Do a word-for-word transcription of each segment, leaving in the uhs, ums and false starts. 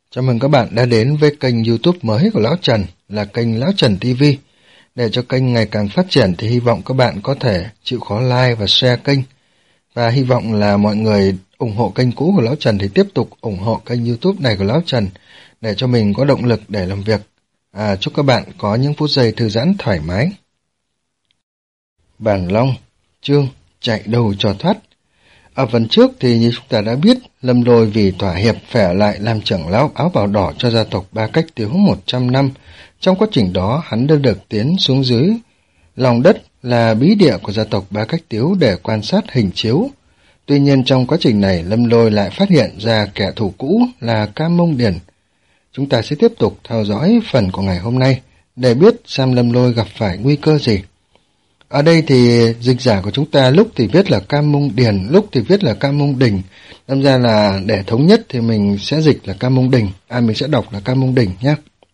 Chào mừng các bạn đã đến với kênh YouTube mới của Lão Trần là kênh Lão Trần ti vi. Để cho kênh ngày càng phát triển thì hy vọng các bạn có thể chịu khó like và share kênh. Và hy vọng là mọi người ủng hộ kênh cũ của Lão Trần thì tiếp tục ủng hộ kênh YouTube này của Lão Trần để cho mình có động lực để làm việc. À, chúc các bạn có những phút giây thư giãn thoải mái. Bản Long, chương chạy đầu cho thoát. Ở phần trước thì như chúng ta đã biết, Lâm Lôi vì thỏa hiệp phải ở lại làm trưởng lão áo bào đỏ cho gia tộc Ba Cách Tiếu một trăm năm. Trong quá trình đó, hắn đã được tiến xuống dưới lòng đất là bí địa của gia tộc Ba Cách Tiếu để quan sát hình chiếu. Tuy nhiên trong quá trình này, Lâm Lôi lại phát hiện ra kẻ thù cũ là Cam Mông Điền. Chúng ta sẽ tiếp tục theo dõi phần của ngày hôm nay để biết xem Lâm Lôi gặp phải nguy cơ gì. Ở đây thì dịch giả của chúng ta lúc thì viết là Cam Mông Điền, lúc thì viết là Cam Mông Đình. Đâm ra là để thống nhất thì mình sẽ dịch là Cam Mông Đình, à mình sẽ đọc là Cam Mông Đình nhé.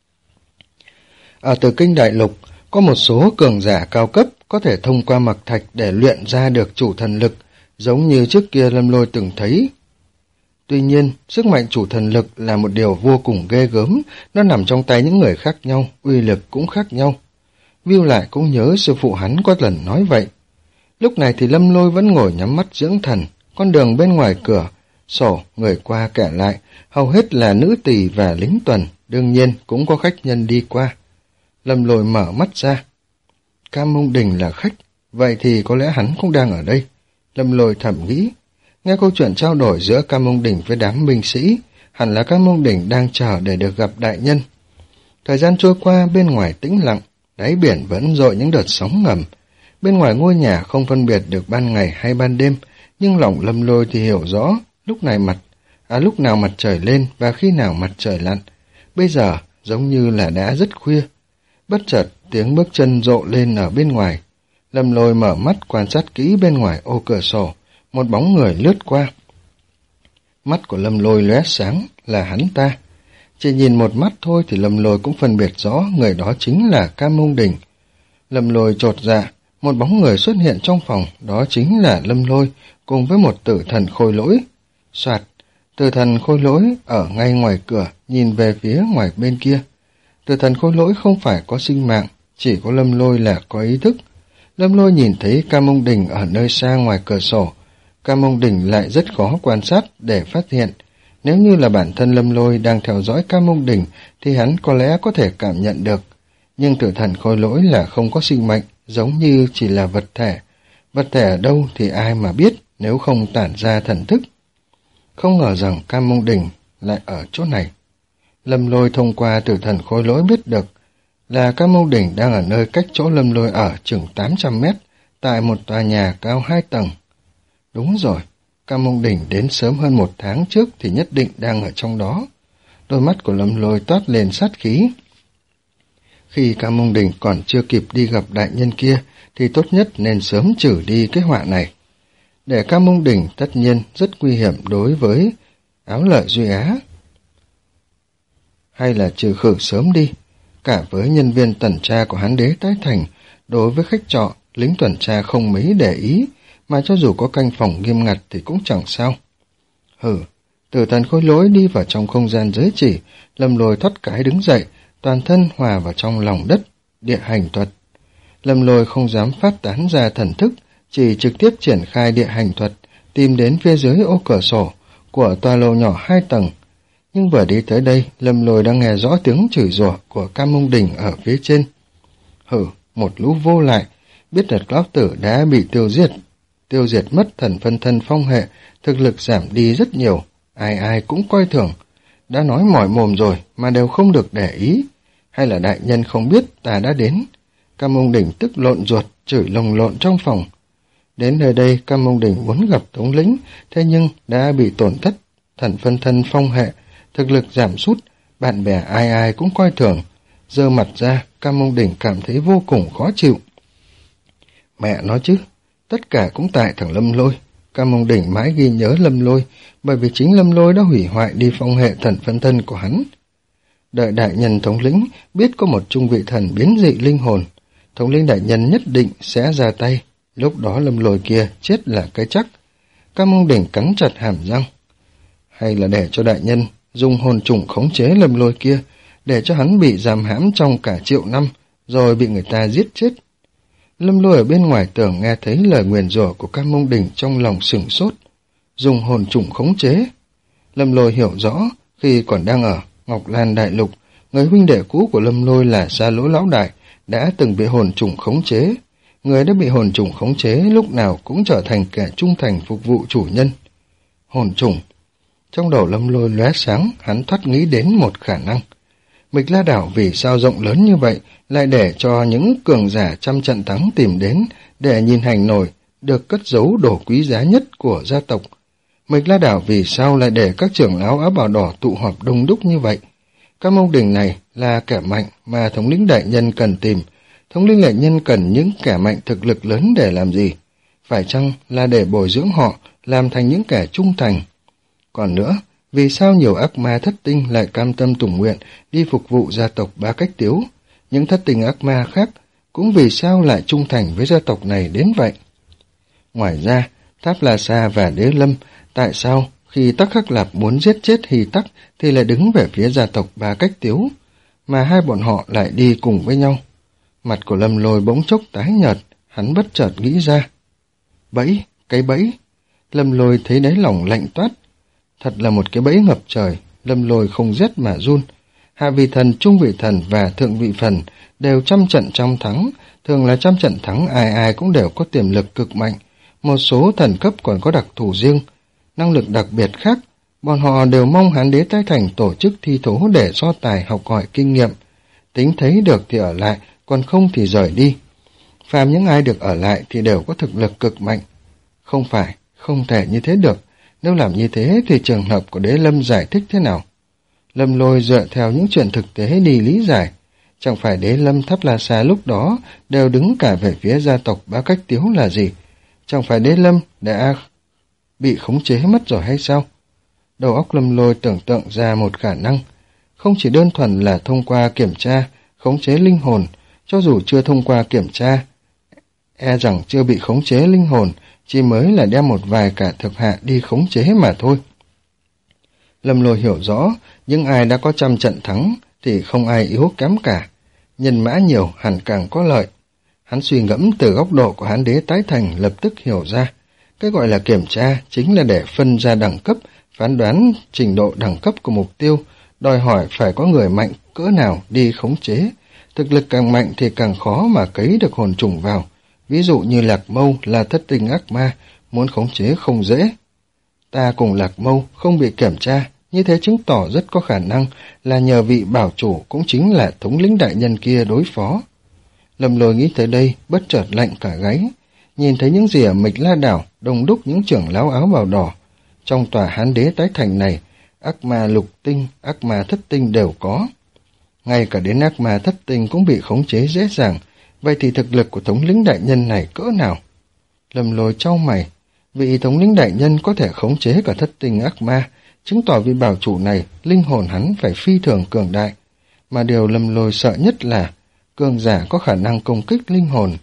Ở Tử Kinh Đại Lục, có một số cường giả cao cấp có thể thông qua mặc thạch để luyện ra được chủ thần lực, giống như trước kia Lâm Lôi từng thấy. Tuy nhiên, sức mạnh chủ thần lực là một điều vô cùng ghê gớm, nó nằm trong tay những người khác nhau, uy lực cũng khác nhau. Viu lại cũng nhớ sư phụ hắn có lần nói vậy. Lúc này thì Lâm Lôi vẫn ngồi nhắm mắt dưỡng thần, con đường bên ngoài cửa, sổ, người qua kẻ lại, hầu hết là nữ tỳ và lính tuần, đương nhiên cũng có khách nhân đi qua. Lâm Lôi mở mắt ra. Cam Mông Đình là khách, vậy thì có lẽ hắn cũng đang ở đây. Lâm Lôi thầm nghĩ, nghe câu chuyện trao đổi giữa Cam Mông Đình với đám binh sĩ, hẳn là Cam Mông Đình đang chờ để được gặp đại nhân. Thời gian trôi qua bên ngoài tĩnh lặng, đáy biển vẫn dội những đợt sóng ngầm. Bên ngoài ngôi nhà không phân biệt được ban ngày hay ban đêm, nhưng lòng Lâm Lôi thì hiểu rõ lúc này mặt, à lúc nào mặt trời lên và khi nào mặt trời lặn. Bây giờ giống như là đã rất khuya. Bất chợt tiếng bước chân rộ lên ở bên ngoài. Lâm Lôi mở mắt quan sát kỹ bên ngoài ô cửa sổ, một bóng người lướt qua. Mắt của Lâm Lôi lóe sáng, là hắn ta. Chỉ nhìn một mắt thôi thì Lâm Lôi cũng phân biệt rõ người đó chính là Cam Mông Đình. Lâm Lôi chột dạ, một bóng người xuất hiện trong phòng, đó chính là Lâm Lôi cùng với một tử thần khôi lỗi. Soạt, tử thần khôi lỗi ở ngay ngoài cửa, nhìn về phía ngoài bên kia. Tử thần khôi lỗi không phải có sinh mạng, chỉ có Lâm Lôi là có ý thức. Lâm Lôi nhìn thấy Cam Mông Đình ở nơi xa ngoài cửa sổ. Cam Mông Đình lại rất khó quan sát để phát hiện. Nếu như là bản thân Lâm Lôi đang theo dõi Cam Mông Đình thì hắn có lẽ có thể cảm nhận được. Nhưng tử thần khôi lỗi là không có sinh mệnh, giống như chỉ là vật thể. Vật thể ở đâu thì ai mà biết nếu không tản ra thần thức. Không ngờ rằng Cam Mông Đình lại ở chỗ này. Lâm Lôi thông qua tử thần khôi lỗi biết được là Cam Mông Đình đang ở nơi cách chỗ Lâm Lôi ở chừng tám trăm mét, tại một tòa nhà cao hai tầng. Đúng rồi. Cam Mông Đình đến sớm hơn một tháng trước thì nhất định đang ở trong đó. Đôi mắt của Lâm Lôi toát lên sát khí. Khi Cam Mông Đình còn chưa kịp đi gặp đại nhân kia thì tốt nhất nên sớm trừ đi cái họa này. Để Cam Mông Đình tất nhiên rất nguy hiểm đối với Áo Lợi Duy Á. Hay là trừ khử sớm đi. Cả với nhân viên tuần tra của Hán Đế tái thành, đối với khách trọ, lính tuần tra không mấy để ý, mà cho dù có canh phòng nghiêm ngặt thì cũng chẳng sao. Hừ, tử thần khôi lỗi đi vào trong không gian giới chỉ, Lâm Lôi thoát cái đứng dậy, toàn thân hòa vào trong lòng đất, địa hành thuật. Lâm Lôi không dám phát tán ra thần thức, chỉ trực tiếp triển khai địa hành thuật, tìm đến phía dưới ô cửa sổ của tòa lầu nhỏ hai tầng. Nhưng vừa đi tới đây, Lâm Lôi đã nghe rõ tiếng chửi rủa của Cam Mông Đình ở phía trên. Hừ, một lũ vô lại, biết được lão tử đã bị tiêu diệt. Tiêu diệt mất thần phân thân phong hệ, thực lực giảm đi rất nhiều, ai ai cũng coi thường. Đã nói mỏi mồm rồi mà đều không được để ý, hay là đại nhân không biết ta đã đến. Cam Mông Đình tức lộn ruột, chửi lồng lộn trong phòng. Đến nơi đây Cam Mông Đình muốn gặp thống lĩnh, thế nhưng đã bị tổn thất, thần phân thân phong hệ, thực lực giảm sút, bạn bè ai ai cũng coi thường. Giơ mặt ra, Cam Mông Đình cảm thấy vô cùng khó chịu. Mẹ nói chứ, tất cả cũng tại thằng Lâm Lôi. Cam Mông Đình mãi ghi nhớ Lâm Lôi, bởi vì chính Lâm Lôi đã hủy hoại đi phong hệ thần phân thân của hắn. Đợi đại nhân thống lĩnh biết có một trung vị thần biến dị linh hồn, thống lĩnh đại nhân nhất định sẽ ra tay, lúc đó Lâm Lôi kia chết là cái chắc. Cam Mông Đình cắn chặt hàm răng. Hay là để cho đại nhân dùng hồn trùng khống chế Lâm Lôi kia, để cho hắn bị giam hãm trong cả triệu năm, rồi bị người ta giết chết. Lâm Lôi ở bên ngoài tường nghe thấy lời nguyền rủa của Cam Mông Đình, trong lòng sửng sốt. Dùng hồn trùng khống chế. Lâm Lôi hiểu rõ, khi còn đang ở Ngọc Lan Đại Lục, người huynh đệ cũ của Lâm Lôi là Sa Lỗ Lão Đại đã từng bị hồn trùng khống chế. Người đã bị hồn trùng khống chế lúc nào cũng trở thành kẻ trung thành phục vụ chủ nhân. Hồn trùng. Trong đầu Lâm Lôi lóe sáng, hắn thoát nghĩ đến một khả năng. Mịch La Đảo vì sao rộng lớn như vậy, lại để cho những cường giả trăm trận thắng tìm đến để nhìn hành nổi được cất giấu đồ quý giá nhất của gia tộc. Mịch La Đảo vì sao lại để các trưởng lão áo bào đỏ tụ họp đông đúc như vậy? Cam Mông Đình này là kẻ mạnh mà thống lĩnh đại nhân cần tìm. Thống lĩnh đại nhân cần những kẻ mạnh thực lực lớn để làm gì? Phải chăng là để bồi dưỡng họ, làm thành những kẻ trung thành? Còn nữa, vì sao nhiều ác ma thất tinh lại cam tâm tủng nguyện đi phục vụ gia tộc Ba Cách Tiếu? Những thất tinh ác ma khác cũng vì sao lại trung thành với gia tộc này đến vậy? Ngoài ra, Tháp La Sa và Đế Lâm, tại sao khi Tắc Khắc Lạp muốn giết chết Hy Tắc thì lại đứng về phía gia tộc Ba Cách Tiếu, mà hai bọn họ lại đi cùng với nhau? Mặt của Lâm Lôi bỗng chốc tái nhợt, hắn bất chợt nghĩ ra. Bẫy, cái bẫy. Lâm Lôi thấy đáy lòng lạnh toát. Thật là một cái bẫy ngập trời. Lâm Lôi không rét mà run. Hạ vị thần, trung vị thần và thượng vị thần đều trăm trận trăm thắng. Thường là trăm trận thắng, ai ai cũng đều có tiềm lực cực mạnh. Một số thần cấp còn có đặc thù riêng, năng lực đặc biệt khác. Bọn họ đều mong Hán Đế Tái Thành tổ chức thi thố để so tài học hỏi kinh nghiệm. Tính thấy được thì ở lại, còn không thì rời đi. Phàm những ai được ở lại thì đều có thực lực cực mạnh. Không phải, không thể như thế được. Nếu làm như thế thì trường hợp của Đế Lâm giải thích thế nào? Lâm Lôi dựa theo những chuyện thực tế đi lý giải. Chẳng phải Đế Lâm, Tháp La Sa lúc đó đều đứng cả về phía gia tộc Ba Cách Tiếu là gì? Chẳng phải Đế Lâm đã bị khống chế mất rồi hay sao? Đầu óc Lâm Lôi tưởng tượng ra một khả năng. Không chỉ đơn thuần là thông qua kiểm tra, khống chế linh hồn, cho dù chưa thông qua kiểm tra, e rằng chưa bị khống chế linh hồn, chỉ mới là đem một vài cả thực hạ đi khống chế mà thôi. Lâm Lôi hiểu rõ, những ai đã có trăm trận thắng thì không ai yếu kém cả. Nhân mã nhiều hẳn càng có lợi. Hắn suy ngẫm từ góc độ của Hán Đế Tái Thành, lập tức hiểu ra. Cái gọi là kiểm tra chính là để phân ra đẳng cấp, phán đoán trình độ đẳng cấp của mục tiêu, đòi hỏi phải có người mạnh cỡ nào đi khống chế. Thực lực càng mạnh thì càng khó mà cấy được hồn trùng vào. Ví dụ như Lạc Mâu là thất tinh ác ma, muốn khống chế không dễ. Ta cùng Lạc Mâu không bị kiểm tra, như thế chứng tỏ rất có khả năng là nhờ vị bảo chủ cũng chính là thống lĩnh đại nhân kia đối phó. Lâm Lôi nghĩ tới đây, bất chợt lạnh cả gáy. Nhìn thấy những gì ở Mịch La Đảo, đông đúc những trưởng lão áo bào đỏ. Trong tòa Hán Đế Tái Thành này, ác ma lục tinh, ác ma thất tinh đều có. Ngay cả đến ác ma thất tinh cũng bị khống chế dễ dàng. Vậy thì thực lực của thống lĩnh đại nhân này cỡ nào? Lâm Lôi chau mày. Vị thống lĩnh đại nhân có thể khống chế cả thất tinh ác ma, chứng tỏ vị bảo chủ này, linh hồn hắn phải phi thường cường đại. Mà điều Lâm Lôi sợ nhất là cường giả có khả năng công kích linh hồn.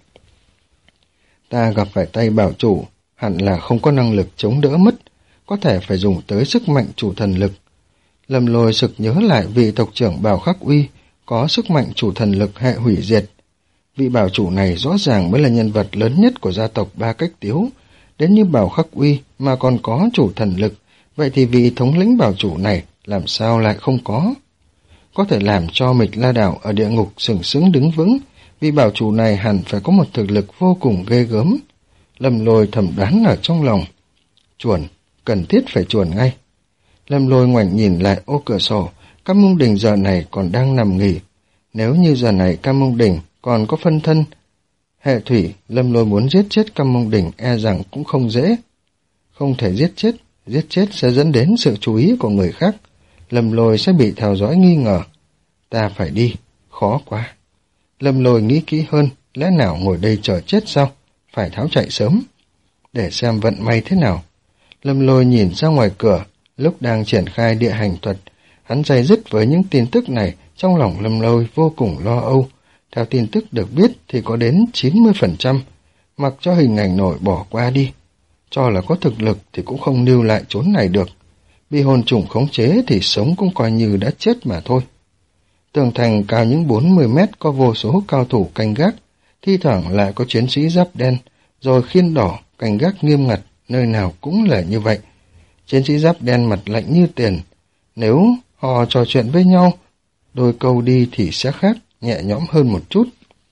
Ta gặp phải tay bảo chủ, hẳn là không có năng lực chống đỡ mất, có thể phải dùng tới sức mạnh chủ thần lực. Lâm Lôi sực nhớ lại vị tộc trưởng Bảo Khắc Uy có sức mạnh chủ thần lực hệ hủy diệt. Vị bảo chủ này rõ ràng mới là nhân vật lớn nhất của gia tộc Ba Cách Tiếu, đến như Bảo Khắc Uy mà còn có chủ thần lực, vậy thì vị thống lĩnh bảo chủ này làm sao lại không có? Có thể làm cho Mịch La Đảo ở địa ngục sừng sững đứng vững, vị bảo chủ này hẳn phải có một thực lực vô cùng ghê gớm. Lâm Lôi thầm đoán ở trong lòng. Chuồn, cần thiết phải chuồn ngay. Lâm Lôi ngoảnh nhìn lại ô cửa sổ, Cam Mông Đình giờ này còn đang nằm nghỉ. Nếu như giờ này Cam Mông Đình còn có phân thân hệ thủy, Lâm Lôi muốn giết chết Cam Mông Đình e rằng cũng không dễ. Không thể giết chết, giết chết sẽ dẫn đến sự chú ý của người khác. Lâm Lôi sẽ bị theo dõi nghi ngờ. Ta phải đi, khó quá. Lâm Lôi nghĩ kỹ hơn, lẽ nào ngồi đây chờ chết sao? Phải tháo chạy sớm, để xem vận may thế nào. Lâm Lôi nhìn ra ngoài cửa, lúc đang triển khai địa hành thuật, hắn day dứt với những tin tức này, trong lòng Lâm Lôi vô cùng lo âu. Theo tin tức được biết thì có đến chín mươi phần trăm, mặc cho hình ảnh nổi bỏ qua đi. Cho là có thực lực thì cũng không lưu lại chốn này được. bị hồn trùng khống chế thì sống cũng coi như đã chết mà thôi. Tường thành cao những bốn mươi mét có vô số cao thủ canh gác, thi thoảng lại có chiến sĩ giáp đen, rồi khiên đỏ, canh gác nghiêm ngặt, nơi nào cũng là như vậy. Chiến sĩ giáp đen mặt lạnh như tiền, nếu họ trò chuyện với nhau, đôi câu đi thì sẽ khác, nhẹ nhõm hơn một chút.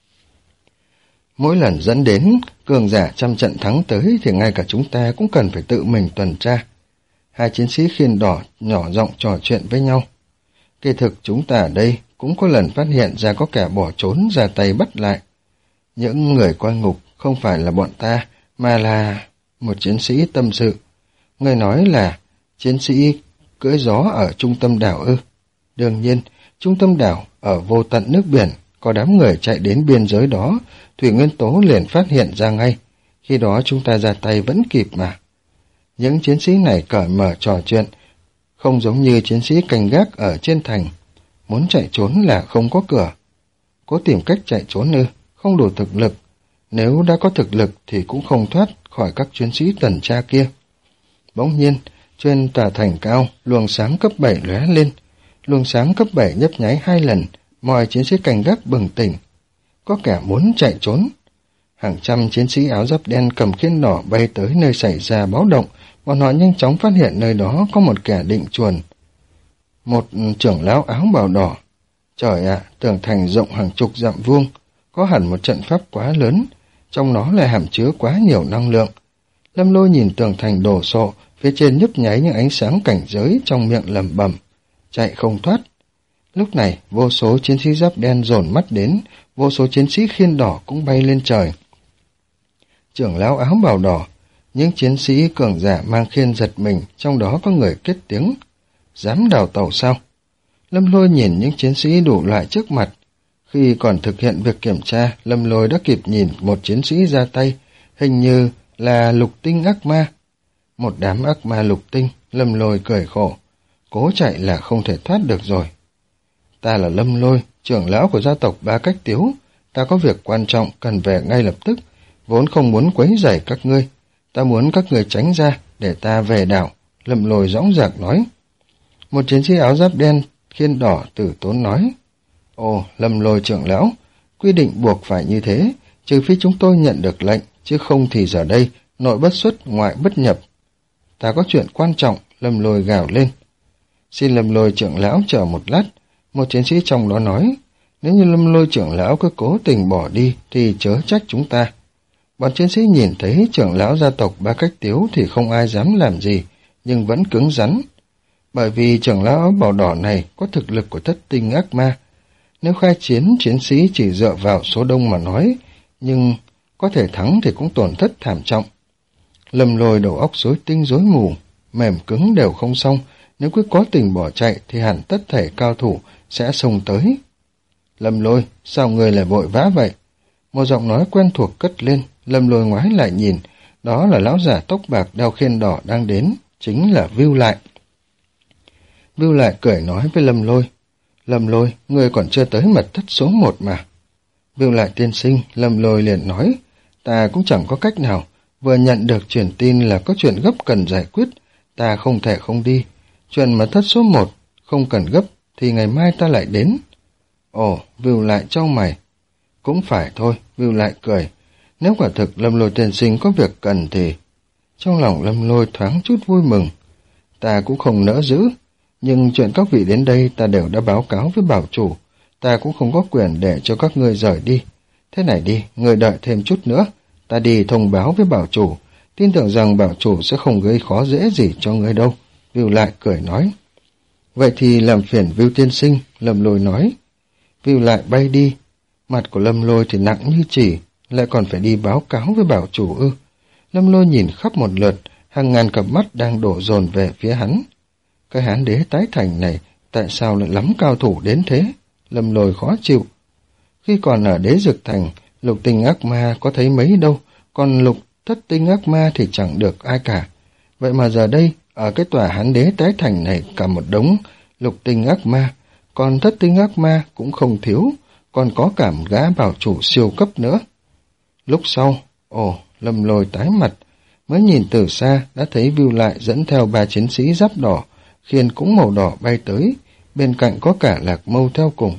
Mỗi lần dẫn đến cường giả trăm trận thắng tới thì ngay cả chúng ta cũng cần phải tự mình tuần tra. Hai chiến sĩ khiên đỏ nhỏ giọng trò chuyện với nhau. Kỳ thực chúng ta ở đây cũng có lần phát hiện ra có kẻ bỏ trốn ra tay bắt lại. Những người qua ngục không phải là bọn ta, mà là một chiến sĩ tâm sự. Người nói là chiến sĩ cưỡi gió ở trung tâm đảo ư. Đương nhiên, trung tâm đảo ở vô tận nước biển, có đám người chạy đến biên giới đó, Thủy Nguyên Tố liền phát hiện ra ngay. Khi đó chúng ta ra tay vẫn kịp mà. Những chiến sĩ này cởi mở trò chuyện, không giống như chiến sĩ canh gác ở trên thành. Muốn chạy trốn là không có cửa. Cố tìm cách chạy trốn ư, không đủ thực lực. Nếu đã có thực lực thì cũng không thoát khỏi các chiến sĩ tuần tra kia. Bỗng nhiên, trên tòa thành cao, luồng sáng cấp bảy lóe lên. Luồng sáng cấp bảy nhấp nháy hai lần, mọi chiến sĩ canh gác bừng tỉnh. Có kẻ muốn chạy trốn. Hàng trăm chiến sĩ áo giáp đen cầm khiên đỏ bay tới nơi xảy ra báo động, bọn họ nhanh chóng phát hiện nơi đó có một kẻ định chuồn. Một trưởng lão áo bào đỏ. Trời ạ, tường thành rộng hàng chục dặm vuông, có hẳn một trận pháp quá lớn, trong nó lại hàm chứa quá nhiều năng lượng. Lâm Lôi nhìn tường thành đổ sộ, phía trên nhấp nháy những ánh sáng cảnh giới, trong miệng lẩm bẩm, chạy không thoát. Lúc này, vô số chiến sĩ giáp đen dồn mắt đến, vô số chiến sĩ khiên đỏ cũng bay lên trời. Trưởng lão áo bào đỏ, những chiến sĩ cường giả mang khiên giật mình, trong đó có người kết tiếng. Dám đào tàu sao? Lâm Lôi nhìn những chiến sĩ đủ loại trước mặt. Khi còn thực hiện việc kiểm tra, Lâm Lôi đã kịp nhìn một chiến sĩ ra tay, hình như là lục tinh ác ma. Một đám ác ma lục tinh, Lâm Lôi cười khổ. Cố chạy là không thể thoát được rồi. Ta là Lâm Lôi, trưởng lão của gia tộc Ba Cách Tiếu. Ta có việc quan trọng cần về ngay lập tức, vốn không muốn quấy rầy các ngươi. Ta muốn các ngươi tránh ra để ta về đảo. Lâm Lôi dõng dạc nói. Một chiến sĩ áo giáp đen khiên đỏ tử tốn nói. Ồ, Lâm Lôi trưởng lão, quy định buộc phải như thế, trừ phi chúng tôi nhận được lệnh, chứ không thì giờ đây nội bất xuất ngoại bất nhập. Ta có chuyện quan trọng, Lâm Lôi gào lên. Xin Lâm Lôi trưởng lão chờ một lát. Một chiến sĩ trong đó nói, nếu như Lâm Lôi trưởng lão cứ cố tình bỏ đi thì chớ trách chúng ta. Bọn chiến sĩ nhìn thấy trưởng lão gia tộc Ba Cách Tiếu thì không ai dám làm gì, nhưng vẫn cứng rắn. Bởi vì trưởng lão áo bào đỏ này có thực lực của thất tinh ác ma. Nếu khai chiến, chiến sĩ chỉ dựa vào số đông mà nói, nhưng có thể thắng thì cũng tổn thất thảm trọng. Lâm Lôi đầu óc rối tinh rối mù, mềm cứng đều không xong, nếu cứ có tình bỏ chạy thì hẳn tất thể cao thủ sẽ xông tới. Lâm Lôi, sao người lại vội vã vậy? Một giọng nói quen thuộc cất lên, Lâm Lôi ngoái lại nhìn, đó là lão giả tóc bạc đeo khiên đỏ đang đến, chính là Vưu Lại. Vưu Lại cười nói với Lâm Lôi, Lâm Lôi, người còn chưa tới mật thất số một mà. Vưu Lại tiên sinh, Lâm Lôi liền nói, ta cũng chẳng có cách nào, vừa nhận được truyền tin là có chuyện gấp cần giải quyết, ta không thể không đi. Chuyện mật thất số một, không cần gấp, thì ngày mai ta lại đến. Ồ, Vưu Lại chau mày. Cũng phải thôi, Vưu Lại cười. Nếu quả thực Lâm Lôi tiên sinh có việc cần thì... Trong lòng Lâm Lôi thoáng chút vui mừng. Ta cũng không nỡ giữ, nhưng chuyện các vị đến đây ta đều đã báo cáo với bảo chủ. Ta cũng không có quyền để cho các ngươi rời đi. Thế này đi, ngươi đợi thêm chút nữa. Ta đi thông báo với bảo chủ. Tin tưởng rằng bảo chủ sẽ không gây khó dễ gì cho ngươi đâu. Vưu Lại cười nói. Vậy thì làm phiền Vưu tiên sinh, Lâm Lôi nói. Vưu Lại bay đi. Mặt của Lâm Lôi thì nặng như chỉ, lại còn phải đi báo cáo với bảo chủ ư. Lâm Lôi nhìn khắp một lượt, hàng ngàn cặp mắt đang đổ dồn về phía hắn. Cái Hán Đế tái thành này, tại sao lại lắm cao thủ đến thế? Lâm Lôi khó chịu. Khi còn ở Đế Dực Thành, lục tinh ác ma có thấy mấy đâu, còn lục thất tinh ác ma thì chẳng được ai cả. Vậy mà giờ đây, ở cái tòa Hán Đế tái thành này cả một đống lục tinh ác ma, còn thất tinh ác ma cũng không thiếu, còn có cả một gã bảo chủ siêu cấp nữa. Lúc sau, ồ, Lâm Lôi tái mặt, mới nhìn từ xa đã thấy Vưu Lại dẫn theo ba chiến sĩ giáp đỏ, khiên cũng màu đỏ bay tới, bên cạnh có cả Lạc Mâu theo cùng.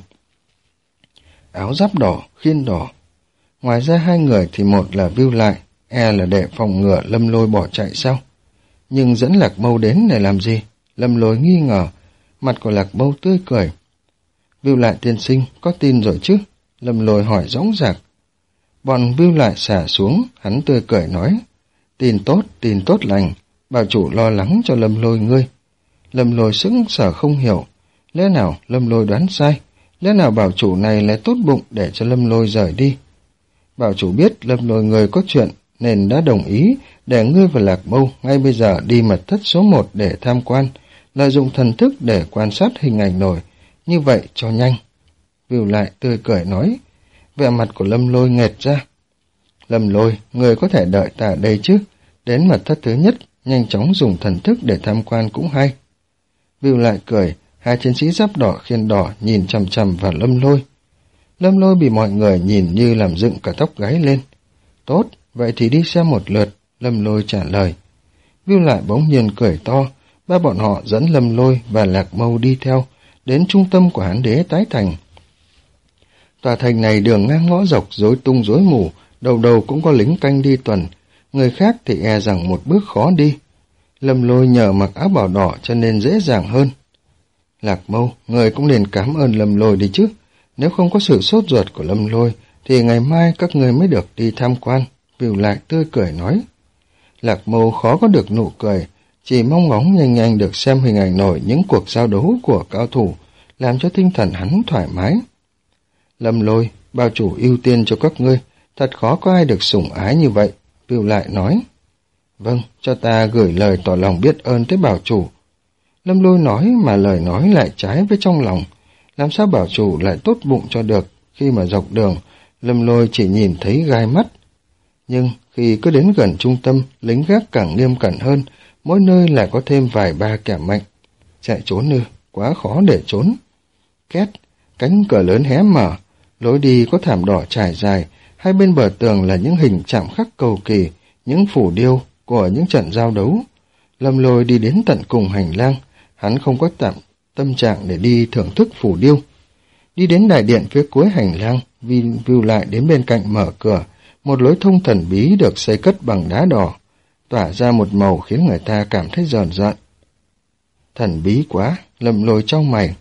Áo giáp đỏ, khiên đỏ. Ngoài ra hai người thì một là Vưu Lại, e là để phòng ngừa Lâm Lôi bỏ chạy sao? Nhưng dẫn Lạc Mâu đến để làm gì? Lâm Lôi nghi ngờ, mặt của Lạc Mâu tươi cười. Vưu Lại tiên sinh, có tin rồi chứ? Lâm Lôi hỏi dõng dạc. Bọn Vưu Lại xả xuống, hắn tươi cười nói. Tin tốt, tin tốt lành, bảo chủ lo lắng cho Lâm Lôi ngươi. Lâm Lôi sững sờ không hiểu, lẽ nào Lâm Lôi đoán sai, lẽ nào bảo chủ này lại tốt bụng để cho Lâm Lôi rời đi. Bảo chủ biết Lâm Lôi người có chuyện, nên đã đồng ý để ngươi và Lạc Mâu ngay bây giờ đi mật thất số một để tham quan, lợi dụng thần thức để quan sát hình ảnh nổi, như vậy cho nhanh. Vưu Lại tươi cười nói, vẻ mặt của Lâm Lôi nghệt ra. Lâm Lôi, người có thể đợi ta ở đây chứ, đến mật thất thứ nhất, nhanh chóng dùng thần thức để tham quan cũng hay. Vưu Lại cười, hai chiến sĩ giáp đỏ khiên đỏ nhìn chằm chằm vào Lâm Lôi. Lâm Lôi bị mọi người nhìn như làm dựng cả tóc gáy lên. Tốt, vậy thì đi xem một lượt, Lâm Lôi trả lời. Vưu Lại bỗng nhiên cười to, ba bọn họ dẫn Lâm Lôi và Lạc Mâu đi theo, đến trung tâm của Hán Đế tái thành. Tòa thành này đường ngang ngõ dọc, rối tung rối mù, đầu đầu cũng có lính canh đi tuần, người khác thì e rằng một bước khó đi. Lâm Lôi nhờ mặc áo bào đỏ cho nên dễ dàng hơn. Lạc Mâu, người cũng nên cảm ơn Lâm Lôi đi chứ, nếu không có sự sốt ruột của Lâm Lôi, thì ngày mai các người mới được đi tham quan. Vưu Lại tươi cười nói. Lạc Mâu khó có được nụ cười, chỉ mong ngóng nhanh nhanh được xem hình ảnh nổi những cuộc giao đấu của cao thủ, làm cho tinh thần hắn thoải mái. Lâm Lôi, bao chủ ưu tiên cho các ngươi, thật khó có ai được sủng ái như vậy, Vưu Lại nói. Vâng, cho ta gửi lời tỏ lòng biết ơn tới bảo chủ. Lâm Lôi nói mà lời nói lại trái với trong lòng, làm sao bảo chủ lại tốt bụng cho được, khi mà dọc đường, Lâm Lôi chỉ nhìn thấy gai mắt. Nhưng khi cứ đến gần trung tâm, lính gác càng nghiêm cẩn hơn, mỗi nơi lại có thêm vài ba kẻ mạnh. Chạy trốn ư, quá khó để trốn. Két, cánh cửa lớn hé mở, lối đi có thảm đỏ trải dài, hai bên bờ tường là những hình chạm khắc cầu kỳ, những phủ điêu của những trận giao đấu. Lâm Lôi đi đến tận cùng hành lang, hắn không có tạm tâm trạng để đi thưởng thức phủ điêu. Đi đến đại điện phía cuối hành lang, Vưu Lại đến bên cạnh mở cửa, một lối thông thần bí được xây cất bằng đá đỏ, tỏa ra một màu khiến người ta cảm thấy rờn rợn. Thần bí quá, Lâm Lôi chau mày.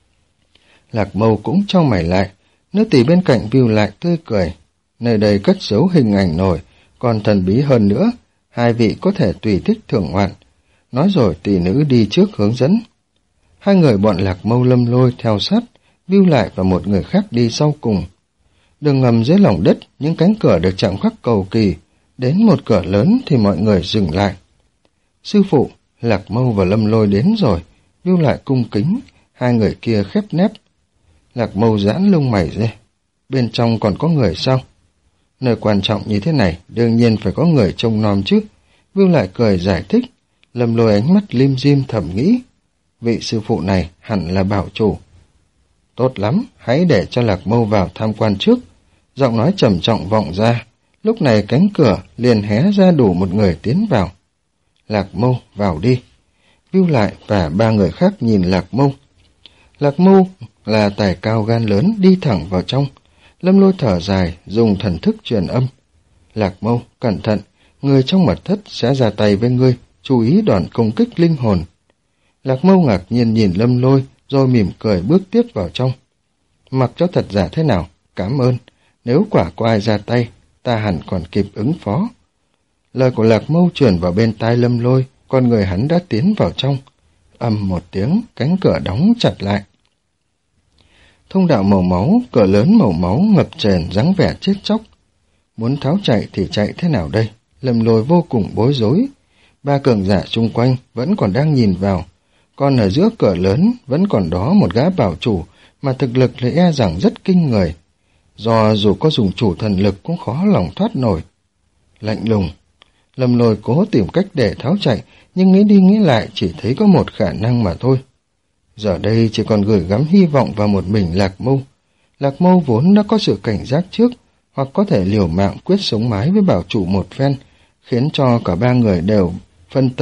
Lạc Mâu cũng chau mày lại, nữ tỳ bên cạnh Vưu Lại tươi cười. Nơi đây cất giấu hình ảnh nổi, còn thần bí hơn nữa, hai vị có thể tùy thích thưởng ngoạn. Nói rồi tỷ nữ đi trước hướng dẫn. Hai người bọn Lạc Mâu Lâm Lôi theo sát, Vưu Lại và một người khác đi sau cùng. Đường ngầm dưới lòng đất, những cánh cửa được chạm khắc cầu kỳ. Đến một cửa lớn thì mọi người dừng lại. Sư phụ, Lạc Mâu và Lâm Lôi đến rồi. Vưu Lại cung kính, hai người kia khép nép. Lạc Mâu giãn lông mày ra. Bên trong còn có người sao? Nơi quan trọng như thế này, đương nhiên phải có người trông nom chứ. Vưu Lại cười giải thích. Lâm Lôi ánh mắt lim dim thầm nghĩ. Vị sư phụ này hẳn là bảo chủ. Tốt lắm, hãy để cho Lạc Mâu vào tham quan trước. Giọng nói trầm trọng vọng ra. Lúc này cánh cửa liền hé ra đủ một người tiến vào. Lạc Mâu, vào đi. Vưu Lại và ba người khác nhìn Lạc Mâu. Lạc Mâu là tài cao gan lớn, đi thẳng vào trong. Lâm Lôi thở dài, dùng thần thức truyền âm. Lạc Mâu, cẩn thận, người trong mật thất sẽ ra tay với ngươi, chú ý đòn công kích linh hồn. Lạc Mâu ngạc nhiên nhìn Lâm Lôi, rồi mỉm cười bước tiếp vào trong. Mặc cho thật giả thế nào, cảm ơn, nếu quả có ai ra tay, ta hẳn còn kịp ứng phó. Lời của Lạc Mâu truyền vào bên tai Lâm Lôi, con người hắn đã tiến vào trong. Ầm một tiếng, cánh cửa đóng chặt lại. Thông đạo màu máu, cửa lớn màu máu ngập tràn dáng vẻ chết chóc. Muốn tháo chạy thì chạy thế nào đây? Lâm Lôi vô cùng bối rối. Ba cường giả xung quanh vẫn còn đang nhìn vào. Còn ở giữa cửa lớn vẫn còn đó một gã bảo chủ mà thực lực lại e rằng rất kinh người. Do dù có dùng chủ thần lực cũng khó lòng thoát nổi. Lạnh lùng. Lâm Lôi cố tìm cách để tháo chạy, nhưng nghĩ đi nghĩ lại chỉ thấy có một khả năng mà thôi. Giờ đây chỉ còn gửi gắm hy vọng vào một mình Lạc Mâu. Lạc Mâu vốn đã có sự cảnh giác trước, hoặc có thể liều mạng quyết sống mái với bảo chủ một phen, khiến cho cả ba người đều phân tâm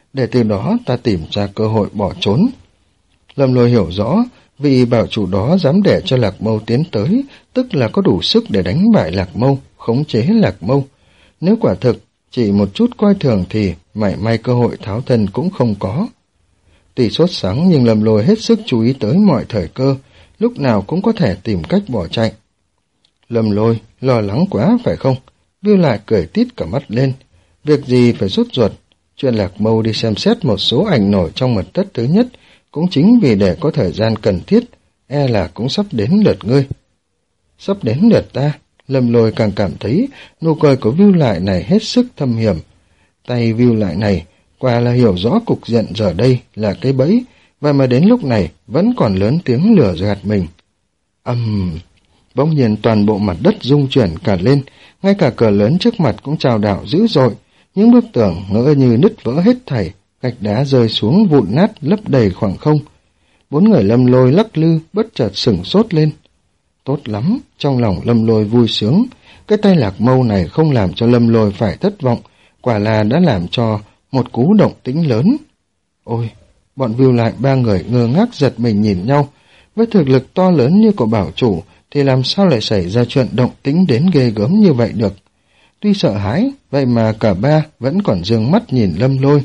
để từ đó ta tìm ra cơ hội bỏ trốn. Lâm Lôi hiểu rõ, vị bảo chủ đó dám để cho Lạc Mâu tiến tới, tức là có đủ sức để đánh bại Lạc Mâu, khống chế Lạc Mâu. Nếu quả thực chỉ một chút coi thường thì mảy may cơ hội tháo thân cũng không có. Tuy sốt sắng nhưng Lâm Lôi hết sức chú ý tới mọi thời cơ, lúc nào cũng có thể tìm cách bỏ chạy. Lâm Lôi lo lắng quá phải không? Viu Lại cười tít cả mắt lên. Việc gì phải sốt ruột? Chuyện Lạc Mâu đi xem xét một số ảnh nổi trong mật thất thứ nhất cũng chính vì để có thời gian cần thiết, e là cũng sắp đến lượt ngươi. Sắp đến lượt ta? Lâm Lôi càng cảm thấy nụ cười của Viu Lại này hết sức thâm hiểm. Tay Viu Lại này quả là hiểu rõ cục diện giờ đây là cái bẫy, và mà đến lúc này vẫn còn lớn tiếng lừa gạt mình. Ầm, um, bỗng nhiên toàn bộ mặt đất rung chuyển cả lên, ngay cả cờ lớn trước mặt cũng chao đảo dữ dội, những bức tường ngỡ như nứt vỡ hết thảy, gạch đá rơi xuống vụn nát lấp đầy khoảng không. Bốn người Lâm Lôi lắc lư bất chợt sửng sốt lên. Tốt lắm, trong lòng Lâm Lôi vui sướng, cái tay Lạc Mâu này không làm cho Lâm Lôi phải thất vọng, quả là đã làm cho một cú động tĩnh lớn. Ôi, bọn Viu Lại ba người ngơ ngác giật mình nhìn nhau, với thực lực to lớn như của bảo chủ thì làm sao lại xảy ra chuyện động tĩnh đến ghê gớm như vậy được. Tuy sợ hãi, vậy mà cả ba vẫn còn dương mắt nhìn Lâm Lôi.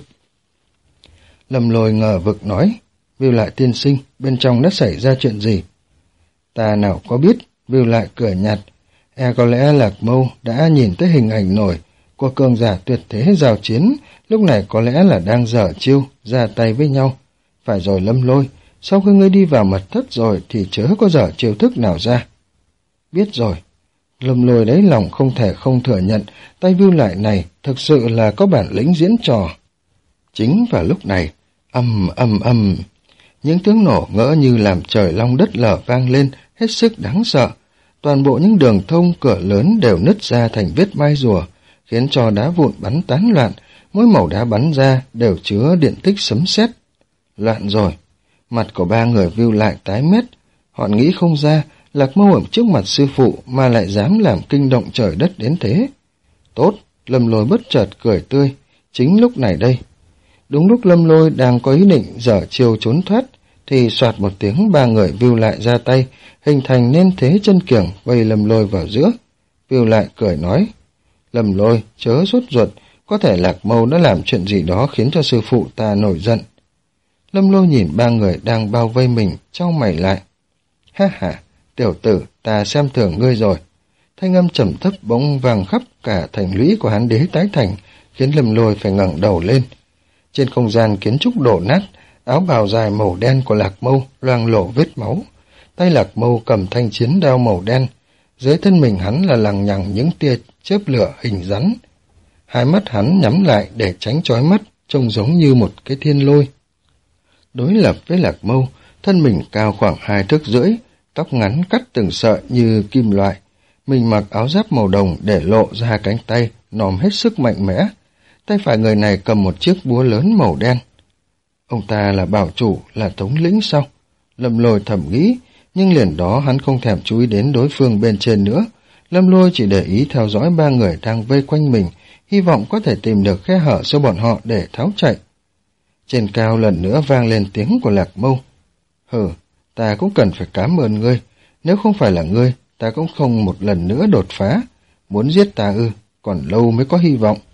Lâm Lôi ngờ vực nói, Viu Lại tiên sinh, bên trong đã xảy ra chuyện gì? Ta nào có biết, Viu Lại cười nhạt, e có lẽ Lạc Mâu đã nhìn tới hình ảnh nổi của cường giả tuyệt thế giao chiến, lúc này có lẽ là đang dở chiêu, ra tay với nhau. Phải rồi Lâm Lôi, sau khi ngươi đi vào mật thất rồi thì chớ có dở chiêu thức nào ra. Biết rồi. Lâm Lôi đấy lòng không thể không thừa nhận, tay Viu Lại này thực sự là có bản lĩnh diễn trò. Chính vào lúc này, ầm ầm ầm, những tiếng nổ ngỡ như làm trời long đất lở vang lên, hết sức đáng sợ. Toàn bộ những đường thông cửa lớn đều nứt ra thành vết mai rùa, khiến cho đá vụn bắn tán loạn, mỗi mẩu đá bắn ra đều chứa điện tích sấm sét. Loạn rồi, mặt của ba người Viu Lại tái mét, họ nghĩ không ra Lạc Mâu ở trước mặt sư phụ mà lại dám làm kinh động trời đất đến thế. Tốt, Lâm Lôi bất chợt cười tươi, chính lúc này đây. Đúng lúc Lâm Lôi đang có ý định dở chiêu trốn thoát, thì soạt một tiếng ba người Viu Lại ra tay, hình thành nên thế chân kiểng vây Lâm Lôi vào giữa. Viu Lại cười nói, Lâm Lôi, chớ sốt ruột, có thể Lạc Mâu đã làm chuyện gì đó khiến cho sư phụ ta nổi giận. Lâm Lôi nhìn ba người đang bao vây mình, chau mày lại. Ha ha, tiểu tử, ta xem thường ngươi rồi. Thanh âm trầm thấp bỗng vang khắp cả thành lũy của Hán Đế tái thành, khiến Lâm Lôi phải ngẩng đầu lên. Trên không gian kiến trúc đổ nát, áo bào dài màu đen của Lạc Mâu loang lổ vết máu. Tay Lạc Mâu cầm thanh chiến đao màu đen, dưới thân mình hắn là lằng nhằng những tia chớp lửa hình rắn. Hai mắt hắn nhắm lại để tránh chói mắt, trông giống như một cái thiên lôi. Đối lập với Lạc Mâu, thân mình cao khoảng hai thước rưỡi, tóc ngắn cắt từng sợi như kim loại. Mình mặc áo giáp màu đồng để lộ ra cánh tay, nòm hết sức mạnh mẽ. Tay phải người này cầm một chiếc búa lớn màu đen. Ông ta là bảo chủ, là thống lĩnh sao? Lâm Lôi thầm nghĩ, nhưng liền đó hắn không thèm chú ý đến đối phương bên trên nữa. Lâm Lôi chỉ để ý theo dõi ba người đang vây quanh mình, hy vọng có thể tìm được khe hở cho bọn họ để tháo chạy. Trên cao lần nữa vang lên tiếng của Lạc Mâu. Hừ, ta cũng cần phải cảm ơn ngươi, nếu không phải là ngươi, ta cũng không một lần nữa đột phá. Muốn giết ta ư, còn lâu mới có hy vọng.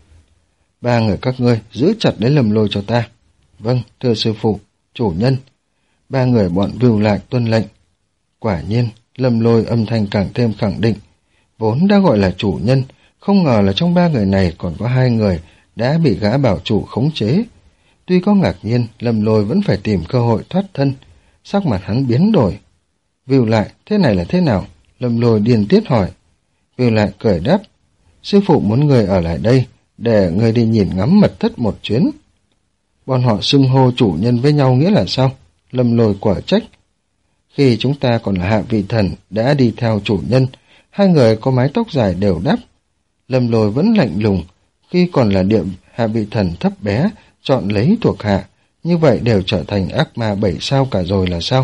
Ba người các ngươi giữ chặt lấy Lâm Lôi cho ta. Vâng, thưa sư phụ, chủ nhân. Ba người bọn Viu Lại tuân lệnh. Quả nhiên, Lâm Lôi âm thanh càng thêm khẳng định. Vốn đã gọi là chủ nhân, không ngờ là trong ba người này còn có hai người đã bị gã bảo chủ khống chế. Tuy có ngạc nhiên, Lâm Lôi vẫn phải tìm cơ hội thoát thân. Sắc mặt hắn biến đổi. Viu Lại, thế này là thế nào? Lâm Lôi điên tiết hỏi. Viu Lại cười đáp. Sư phụ muốn người ở lại đây, để người đi nhìn ngắm mật thất một chuyến. Bọn họ xưng hô chủ nhân với nhau nghĩa là sao? Lâm Lôi quả trách. Khi chúng ta còn là hạ vị thần đã đi theo chủ nhân, hai người có mái tóc dài đều đáp. Lâm Lôi vẫn lạnh lùng, khi còn là địa hạ vị thần thấp bé, chọn lấy thuộc hạ, như vậy đều trở thành ác ma bảy sao cả rồi là sao?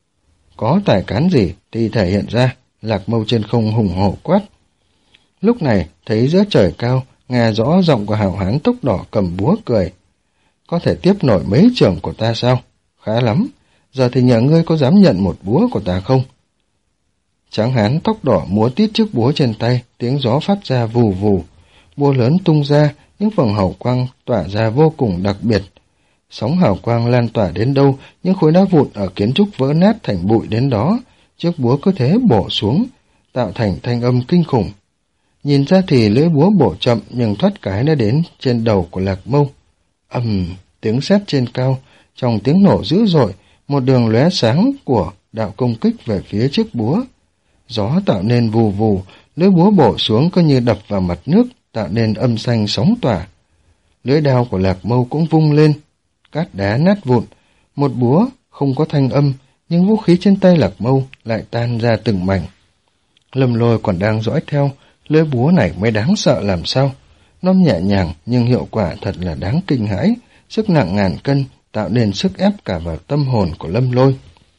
Có tài cán gì thì thể hiện ra, Lạc Mâu trên không hùng hổ quát. Lúc này, thấy giữa trời cao, nghe rõ giọng của hào hán tóc đỏ cầm búa cười. có thể tiếp nổi mấy chưởng của ta sao? Khá lắm, giờ thì nhờ ngươi có dám nhận một búa của ta không? Tráng hán tóc đỏ múa tít chiếc búa trên tay, tiếng gió phát ra vù vù. Búa lớn tung ra, những vầng hào quang tỏa ra vô cùng đặc biệt. Sóng hào quang lan tỏa đến đâu, những khối đá vụn ở kiến trúc vỡ nát thành bụi đến đó. Chiếc búa cứ thế bổ xuống, tạo thành thanh âm kinh khủng. Nhìn ra thì lưỡi búa bổ chậm, nhưng thoát cái đã đến trên đầu của Lạc Mâu. Ầm, tiếng sét trên cao, trong tiếng nổ dữ dội, một đường lóe sáng của đạo công kích về phía chiếc búa. Gió tạo nên vù vù, lưỡi búa bổ xuống cứ như đập vào mặt nước, tạo nên âm thanh sóng tỏa. Lưỡi đao của Lạc Mâu cũng vung lên, cát đá nát vụn. Một búa không có thanh âm, nhưng vũ khí trên tay Lạc Mâu lại tan ra từng mảnh. Lâm Lôi còn đang dõi theo, lưỡi búa này mới đáng sợ làm sao. Nó nhẹ nhàng nhưng hiệu quả thật là đáng kinh hãi, sức nặng ngàn cân tạo nên sức ép cả vào tâm hồn của Lâm Lôi.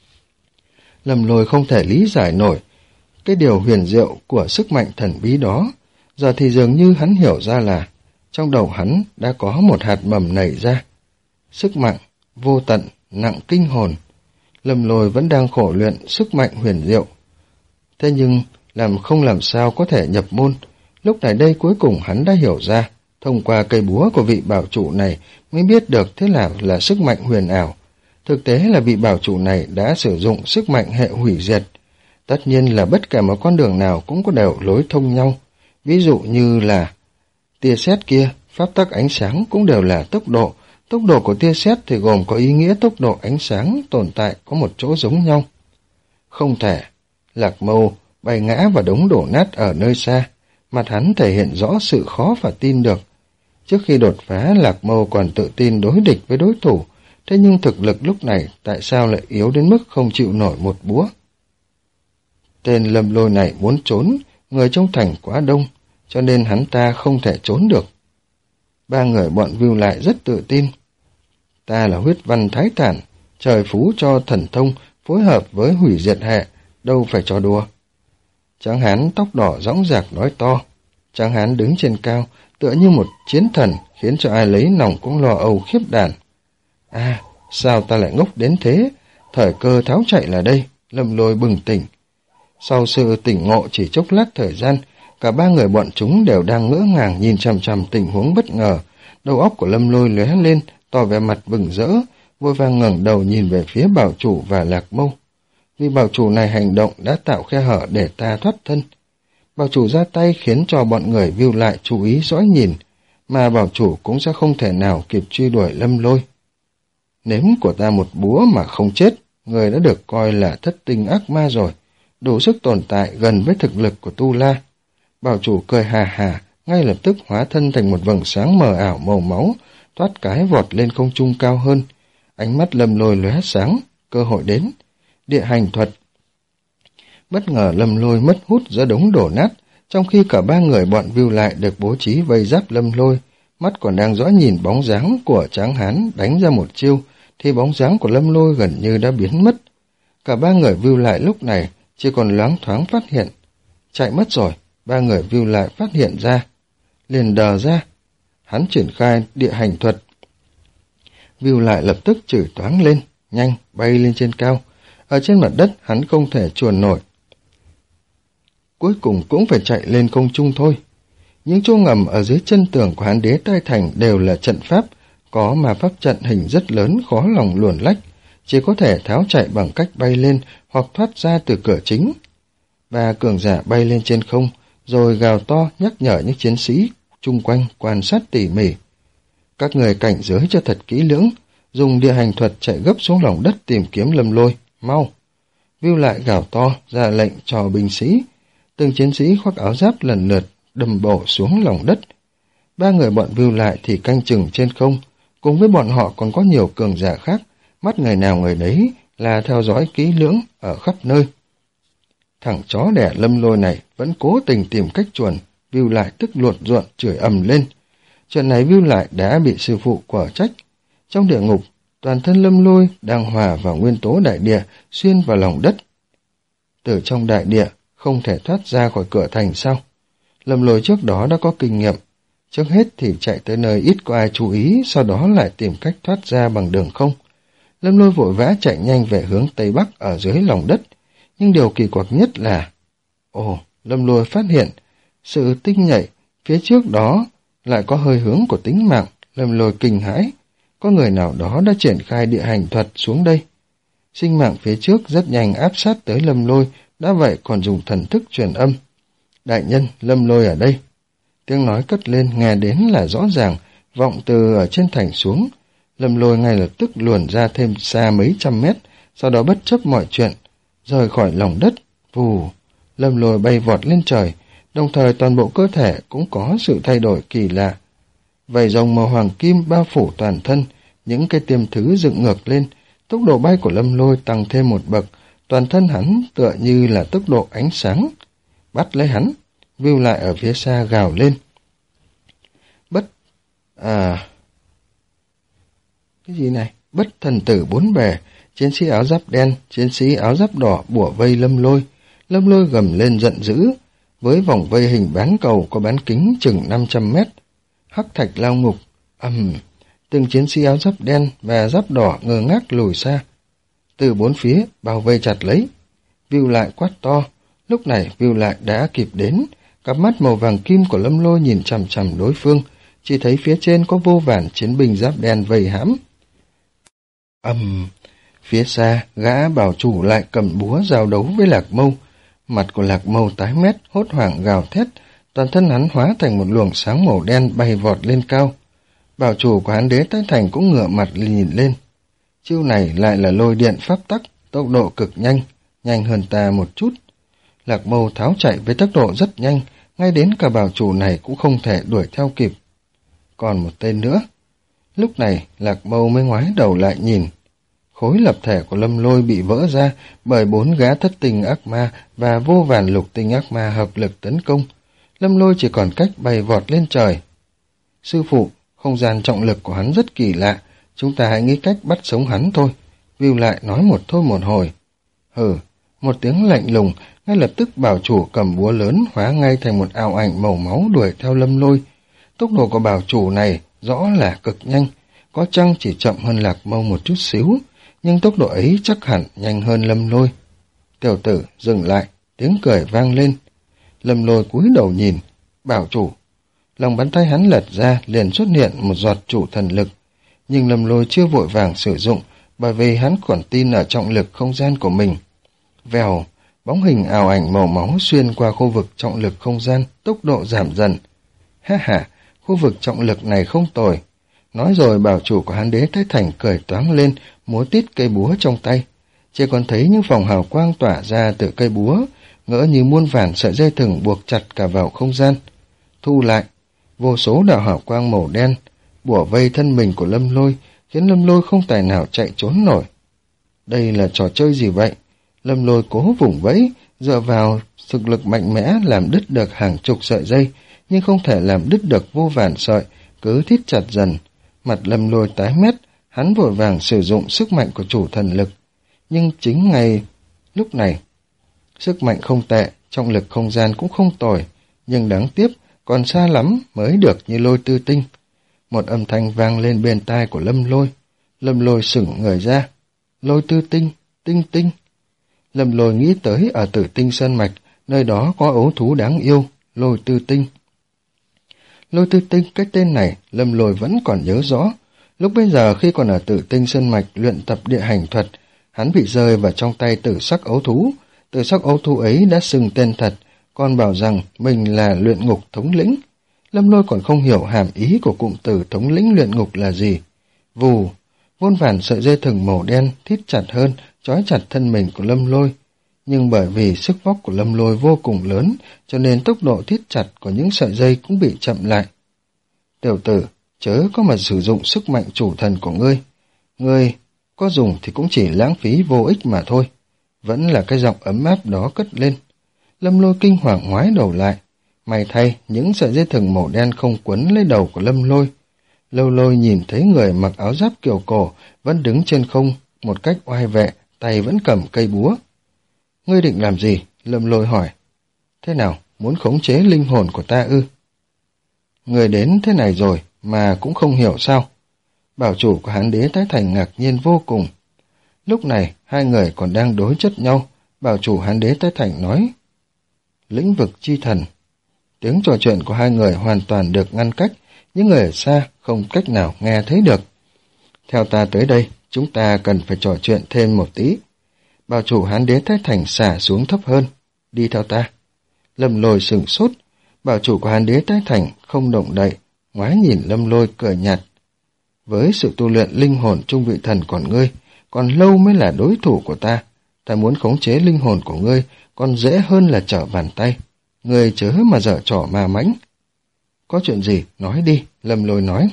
Lâm Lôi không thể lý giải nổi cái điều huyền diệu của sức mạnh thần bí đó. Giờ thì dường như hắn hiểu ra là trong đầu hắn đã có một hạt mầm nảy ra. Sức mạnh vô tận, nặng kinh hồn. Lâm Lôi vẫn đang khổ luyện sức mạnh huyền diệu. Thế nhưng làm không làm sao có thể nhập môn. Lúc này đây cuối cùng hắn đã hiểu ra, thông qua cây búa của vị bảo chủ này mới biết được thế nào là sức mạnh huyền ảo. Thực tế là vị bảo chủ này đã sử dụng sức mạnh hệ hủy diệt. Tất nhiên là bất kể một con đường nào cũng có đều lối thông nhau. Ví dụ như là tia sét kia, pháp tắc ánh sáng cũng đều là tốc độ. Tốc độ của tia sét thì gồm có ý nghĩa tốc độ ánh sáng tồn tại có một chỗ giống nhau. Không thể. Lạc Mâu bay ngã và đống đổ nát ở nơi xa. Mặt hắn thể hiện rõ sự khó và tin được. Trước khi đột phá, Lạc Mâu còn tự tin đối địch với đối thủ. Thế nhưng thực lực lúc này tại sao lại yếu đến mức không chịu nổi một búa? Tên Lâm Lôi này muốn trốn, người trong thành quá đông, cho nên hắn ta không thể trốn được. Ba người bọn Vưu lại rất tự tin. Ta là huyết văn thái thản, trời phú cho thần thông phối hợp với hủy diệt hệ, đâu phải trò đùa. Tráng hán tóc đỏ dõng dạc nói to. Tráng hán đứng trên cao, tựa như một chiến thần, khiến cho ai lấy lòng cũng lo âu khiếp đảm. À, sao ta lại ngốc đến thế? Thời cơ tháo chạy là đây. Lâm Lôi bừng tỉnh. Sau sự tỉnh ngộ chỉ chốc lát thời gian, cả ba người bọn chúng đều đang ngỡ ngàng nhìn chằm chằm tình huống bất ngờ. Đầu óc của Lâm Lôi lóe lên, tỏ vẻ mặt mừng rỡ, vội vàng ngẩng đầu nhìn về phía bảo chủ và Lạc Mâu. Vì bảo chủ này hành động đã tạo khe hở để ta thoát thân. Bảo chủ ra tay khiến cho bọn người Vưu lại chú ý dõi nhìn, mà bảo chủ cũng sẽ không thể nào kịp truy đuổi Lâm Lôi. Nếm của ta một búa mà không chết, người đã được coi là thất tinh ác ma rồi, đủ sức tồn tại gần với thực lực của Tu La. Bảo chủ cười hà hà, ngay lập tức hóa thân thành một vầng sáng mờ ảo màu máu, thoát cái vọt lên không trung cao hơn. Ánh mắt Lâm Lôi lóe sáng, cơ hội đến. Địa hành thuật. Bất ngờ Lâm Lôi mất hút giữa đống đổ nát, trong khi cả ba người bọn Vưu lại được bố trí vây giáp Lâm Lôi, mắt còn đang dõi nhìn bóng dáng của Tráng hán đánh ra một chiêu, thì bóng dáng của Lâm Lôi gần như đã biến mất. Cả ba người Vưu lại lúc này chỉ còn loáng thoáng phát hiện. Chạy mất rồi, ba người Vưu lại phát hiện ra. Liền đờ ra, hắn triển khai địa hành thuật. Vưu lại lập tức chửi toáng lên, nhanh, bay lên trên cao. Ở trên mặt đất hắn không thể chuồn nổi. Cuối cùng cũng phải chạy lên không trung thôi. Những chỗ ngầm ở dưới chân tường của Hán Đế Tai Thành đều là trận pháp, có mà pháp trận hình rất lớn khó lòng luồn lách, chỉ có thể tháo chạy bằng cách bay lên hoặc thoát ra từ cửa chính. Ba cường giả bay lên trên không, rồi gào to nhắc nhở những chiến sĩ chung quanh quan sát tỉ mỉ. Các người cảnh giới cho thật kỹ lưỡng, dùng địa hành thuật chạy gấp xuống lòng đất tìm kiếm Lâm Lôi, mau. Vưu lại gào to ra lệnh cho binh sĩ, từng chiến sĩ khoác áo giáp lần lượt đâm bổ xuống lòng đất. Ba người bọn Vưu lại thì canh chừng trên không, cùng với bọn họ còn có nhiều cường giả khác, mắt người nào người đấy là theo dõi kỹ lưỡng ở khắp nơi. Thằng chó đẻ Lâm Lôi này vẫn cố tình tìm cách chuồn, Vưu lại tức luột ruộn chửi ầm lên. Chuyện này Vưu lại đã bị sư phụ quở trách. Trong địa ngục, toàn thân Lâm Lôi đang hòa vào nguyên tố đại địa, xuyên vào lòng đất. Từ trong đại địa, không thể thoát ra khỏi cửa thành sao? Lâm Lôi trước đó đã có kinh nghiệm. Trước hết thì chạy tới nơi ít có ai chú ý, sau đó lại tìm cách thoát ra bằng đường không. Lâm Lôi vội vã chạy nhanh về hướng Tây Bắc ở dưới lòng đất, nhưng điều kỳ quặc nhất là... Ồ, Lâm Lôi phát hiện, sự tinh nhạy phía trước đó lại có hơi hướng của tính mạng. Lâm Lôi kinh hãi, có người nào đó đã triển khai địa hành thuật xuống đây. Sinh mạng phía trước rất nhanh áp sát tới Lâm Lôi, đã vậy còn dùng thần thức truyền âm. Đại nhân, Lâm Lôi ở đây. Tiếng nói cất lên nghe đến là rõ ràng, vọng từ ở trên thành xuống. Lâm Lôi ngay lập tức luồn ra thêm xa mấy trăm mét, sau đó bất chấp mọi chuyện, rời khỏi lòng đất. Vù, Lâm Lôi bay vọt lên trời, đồng thời toàn bộ cơ thể cũng có sự thay đổi kỳ lạ. Vảy rồng màu hoàng kim bao phủ toàn thân, những cái tiêm thứ dựng ngược lên, tốc độ bay của Lâm Lôi tăng thêm một bậc, toàn thân hắn tựa như là tốc độ ánh sáng. Bắt lấy hắn, Vưu lại ở phía xa gào lên. Bất... À... Cái gì này? Bất thần tử bốn bề, chiến sĩ áo giáp đen, chiến sĩ áo giáp đỏ bủa vây Lâm Lôi. Lâm Lôi gầm lên giận dữ, với vòng vây hình bán cầu có bán kính chừng năm trăm mét. Hắc thạch lao ngục, ầm, um, từng chiến sĩ áo giáp đen và giáp đỏ ngơ ngác lùi xa. Từ bốn phía bao vây chặt lấy. Vưu lại quát to, lúc này Vưu lại đã kịp đến, cặp mắt màu vàng kim của Lâm Lôi nhìn chằm chằm đối phương, chỉ thấy phía trên có vô vàn chiến binh giáp đen vây hãm. Ầm, um, phía xa gã bảo chủ lại cầm búa giao đấu với Lạc Mâu. Mặt của Lạc Mâu tái mét, hốt hoảng gào thét, toàn thân hắn hóa thành một luồng sáng màu đen bay vọt lên cao. Bảo chủ của Hán Đế Tái Thành cũng ngửa mặt nhìn lên. Chiêu này lại là lôi điện pháp tắc, tốc độ cực nhanh, nhanh hơn ta một chút. Lạc Mâu tháo chạy với tốc độ rất nhanh, ngay đến cả bảo chủ này cũng không thể đuổi theo kịp. Còn một tên nữa. Lúc này Lạc Mâu mới ngoái đầu lại nhìn. Khối lập thể của Lâm Lôi bị vỡ ra bởi bốn gã thất tinh ác ma và vô vàn lục tinh ác ma hợp lực tấn công. Lâm Lôi chỉ còn cách bay vọt lên trời. Sư phụ, không gian trọng lực của hắn rất kỳ lạ, chúng ta hãy nghĩ cách bắt sống hắn thôi. Vưu lại nói một thôi một hồi. Hừ, một tiếng lạnh lùng, ngay lập tức bảo chủ cầm búa lớn hóa ngay thành một ảo ảnh màu máu đuổi theo Lâm Lôi. Tốc độ của bảo chủ này rõ là cực nhanh, có chăng chỉ chậm hơn Lạc Mâu một chút xíu, nhưng tốc độ ấy chắc hẳn nhanh hơn Lâm Lôi. Tiểu tử dừng lại, tiếng cười vang lên. Lâm Lôi cúi đầu nhìn, bảo chủ. Lòng bàn tay hắn lật ra liền xuất hiện một giọt chủ thần lực, nhưng Lâm Lôi chưa vội vàng sử dụng, bởi vì hắn còn tin ở trọng lực không gian của mình. Vèo, bóng hình ảo ảnh màu máu xuyên qua khu vực trọng lực không gian, tốc độ giảm dần. Ha ha, khu vực trọng lực này không tồi. Nói rồi bảo chủ của Hán Đế Thái Thành cười toáng lên, múa tít cây búa trong tay. Chỉ còn thấy những vòng hào quang tỏa ra từ cây búa, ngỡ như muôn vàn sợi dây thừng buộc chặt cả vào không gian. Thu lại, vô số đạo hào quang màu đen bủa vây thân mình của Lâm Lôi, khiến Lâm Lôi không tài nào chạy trốn nổi. Đây là trò chơi gì vậy? Lâm Lôi cố vùng vẫy, dựa vào thực lực mạnh mẽ làm đứt được hàng chục sợi dây, nhưng không thể làm đứt được vô vàn sợi, cứ thít chặt dần. Mặt Lâm Lôi tái mét, hắn vội vàng sử dụng sức mạnh của chủ thần lực. Nhưng chính ngay lúc này, sức mạnh không tệ, trọng lực không gian cũng không tồi, nhưng đáng tiếc còn xa lắm mới được như Lôi Tư Tinh. Một âm thanh vang lên bên tai của Lâm Lôi. Lâm Lôi sững người ra. Lôi Tư Tinh, Tinh Tinh. Lâm Lôi nghĩ tới ở Tử Tinh Sơn Mạch, nơi đó có ấu thú đáng yêu, Lôi Tư Tinh. Lôi Tư Tinh, cái tên này Lâm Lôi vẫn còn nhớ rõ. Lúc bây giờ khi còn ở Tử Tinh Sơn Mạch luyện tập địa hành thuật, hắn bị rơi vào trong tay tử sắc ấu thú. Tử sắc ấu thú ấy đã xưng tên thật, còn bảo rằng mình là luyện ngục thống lĩnh. Lâm Lôi còn không hiểu hàm ý của cụm từ thống lĩnh luyện ngục là gì. Vù, vôn vàn sợi dây thừng màu đen thít chặt hơn, trói chặt thân mình của Lâm Lôi. Nhưng bởi vì sức vóc của Lâm Lôi vô cùng lớn, cho nên tốc độ thít chặt của những sợi dây cũng bị chậm lại. Tiểu tử, chớ có mà sử dụng sức mạnh chủ thần của ngươi. Ngươi có dùng thì cũng chỉ lãng phí vô ích mà thôi. Vẫn là cái giọng ấm áp đó cất lên. Lâm Lôi kinh hoàng ngoái đầu lại. May thay, những sợi dây thừng màu đen không quấn lấy đầu của Lâm Lôi. Lâu Lôi nhìn thấy người mặc áo giáp kiều cổ vẫn đứng trên không một cách oai vệ, tay vẫn cầm cây búa. Ngươi định làm gì? Lâm Lôi hỏi. Thế nào, muốn khống chế linh hồn của ta ư? người đến thế này rồi mà cũng không hiểu sao? Bảo chủ của Hán Đế Tái Thành ngạc nhiên vô cùng. Lúc này, hai người còn đang đối chất nhau, bảo chủ Hán Đế Tái Thành nói: Lĩnh vực chi thần. Tiếng trò chuyện của hai người hoàn toàn được ngăn cách, những người ở xa không cách nào nghe thấy được. Theo ta tới đây, chúng ta cần phải trò chuyện thêm một tí. Bảo chủ Hán Đế Thái Thành xả xuống thấp hơn. Đi theo ta. Lâm Lôi sửng sốt. Bảo chủ của Hán Đế Thái Thành không động đậy, ngoái nhìn Lâm Lôi cười nhạt. Với sự tu luyện linh hồn trung vị thần của ngươi, còn lâu mới là đối thủ của ta. Ta muốn khống chế linh hồn của ngươi còn dễ hơn là trở bàn tay. Ngươi chớ mà dở trò ma mãnh. Có chuyện gì? Nói đi, Lâm Lôi nói.